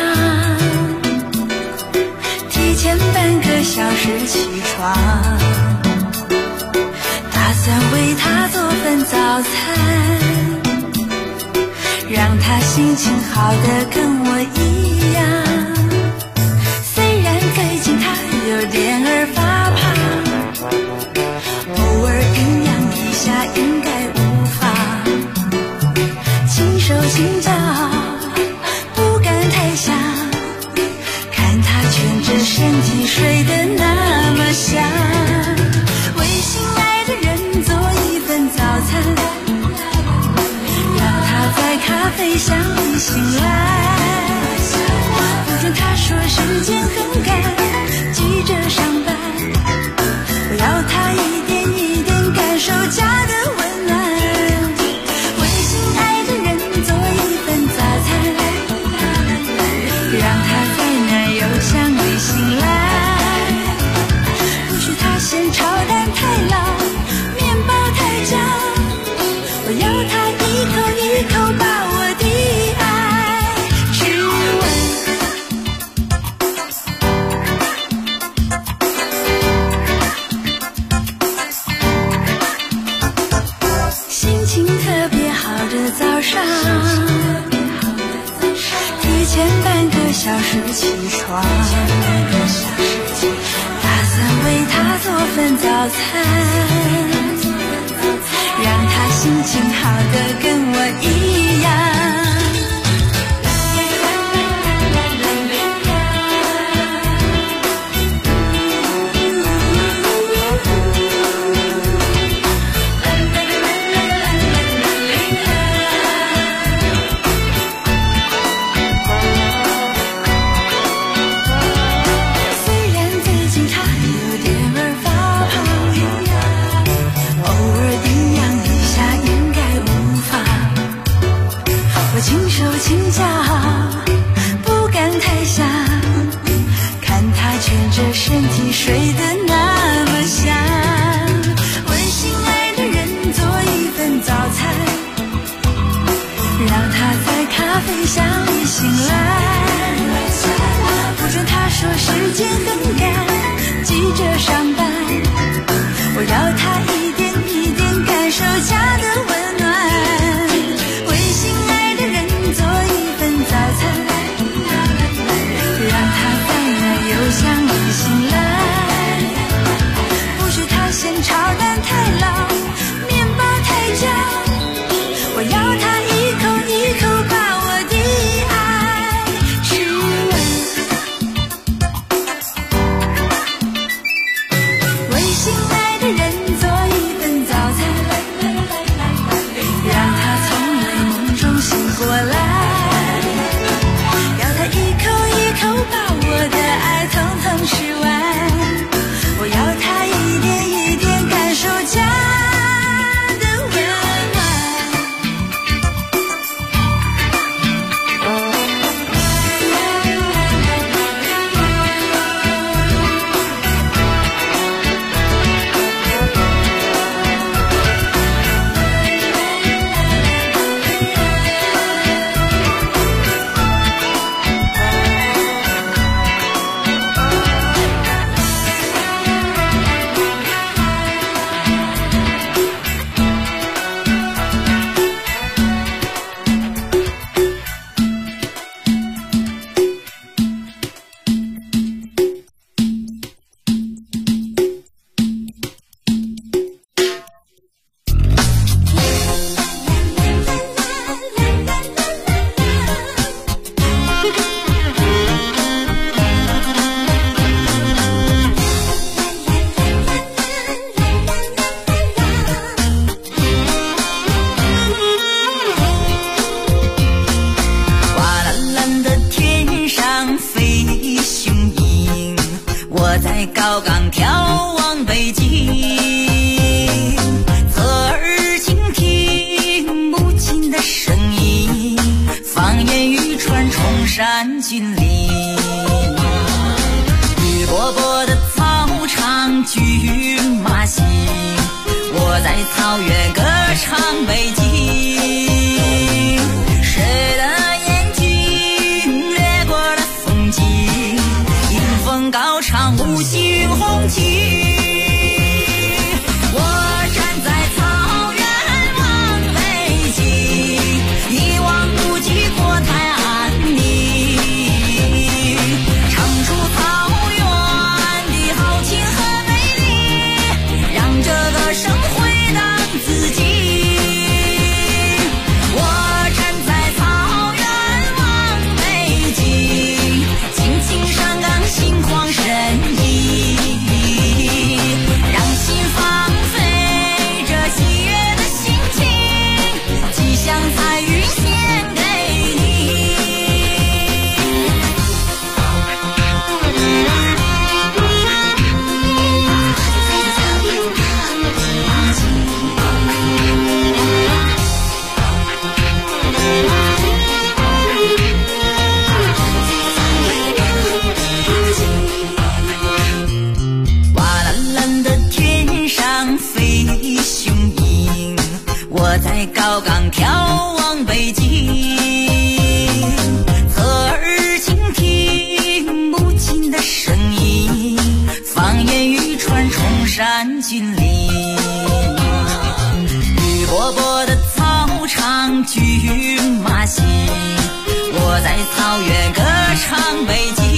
提前半个小时起床，打算为他做份早餐，让他心情好的跟我一样。虽然最近他有点儿发胖，偶尔营养一下应该无妨，轻手轻脚不敢太想，看他全身身体睡得那么香。为心爱的人做一份早餐，让他在咖啡香里醒来，不准他说时间很赶，急着上班，我要他一点一点感受家的温暖。为心爱的人做一份早餐，让他在那油香里醒来，不许他嫌炒蛋太老，面包太焦，我要他一口一口把我的爱吃完。心情特别好的早上，提前半个小时起床，打算为他做份早餐， 让他心情好的跟我一样。我轻手轻脚，不敢太想，看他蜷着身体睡得那么香。为心爱的人做一份早餐，让他在咖啡香里醒来。不准他说时间很赶，急着上班。我要他一点一点感受家的温暖。想你醒来，不许他嫌炒蛋太老，面包太焦，我要他一口一口把我的爱吃完。为心爱的人做一份早餐，让他从美梦中醒过来，要他一口一口把我的爱统统吃完，我要他一点一点感受家的温暖。高岗眺望北京，侧耳倾听母亲的声音，方言语传崇山峻岭。绿波波的草场骏马行，我在草原歌唱北京。谁的眼睛掠过了风景，迎风高唱五星红旗。我站在草原望北京，一望无际国泰安宁，唱出草原的豪情和美丽，让这歌声回荡自己。我站在草原望北京，尽情上岗心旷神怡，让心放飞这喜悦的心情，吉祥彩云献给你。瓦蓝蓝的天上飞雄鹰，我在高岗眺望北京，侧耳倾听母亲的声音，方言语传崇山峻岭。绿波波的草场骏马行，我在草原歌唱北京。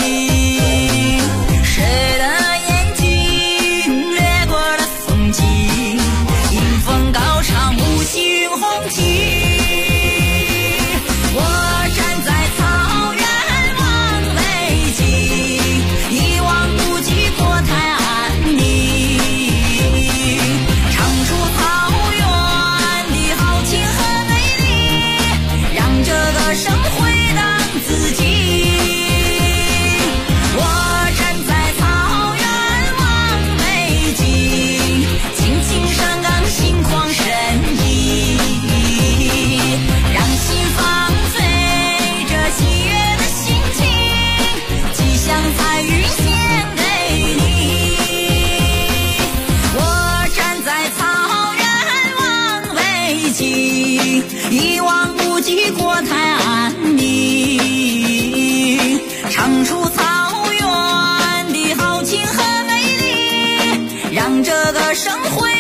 谁的眼睛掠过了风景，迎风高里，一望无际国泰安宁。唱出草原的豪情和美丽，让这个盛会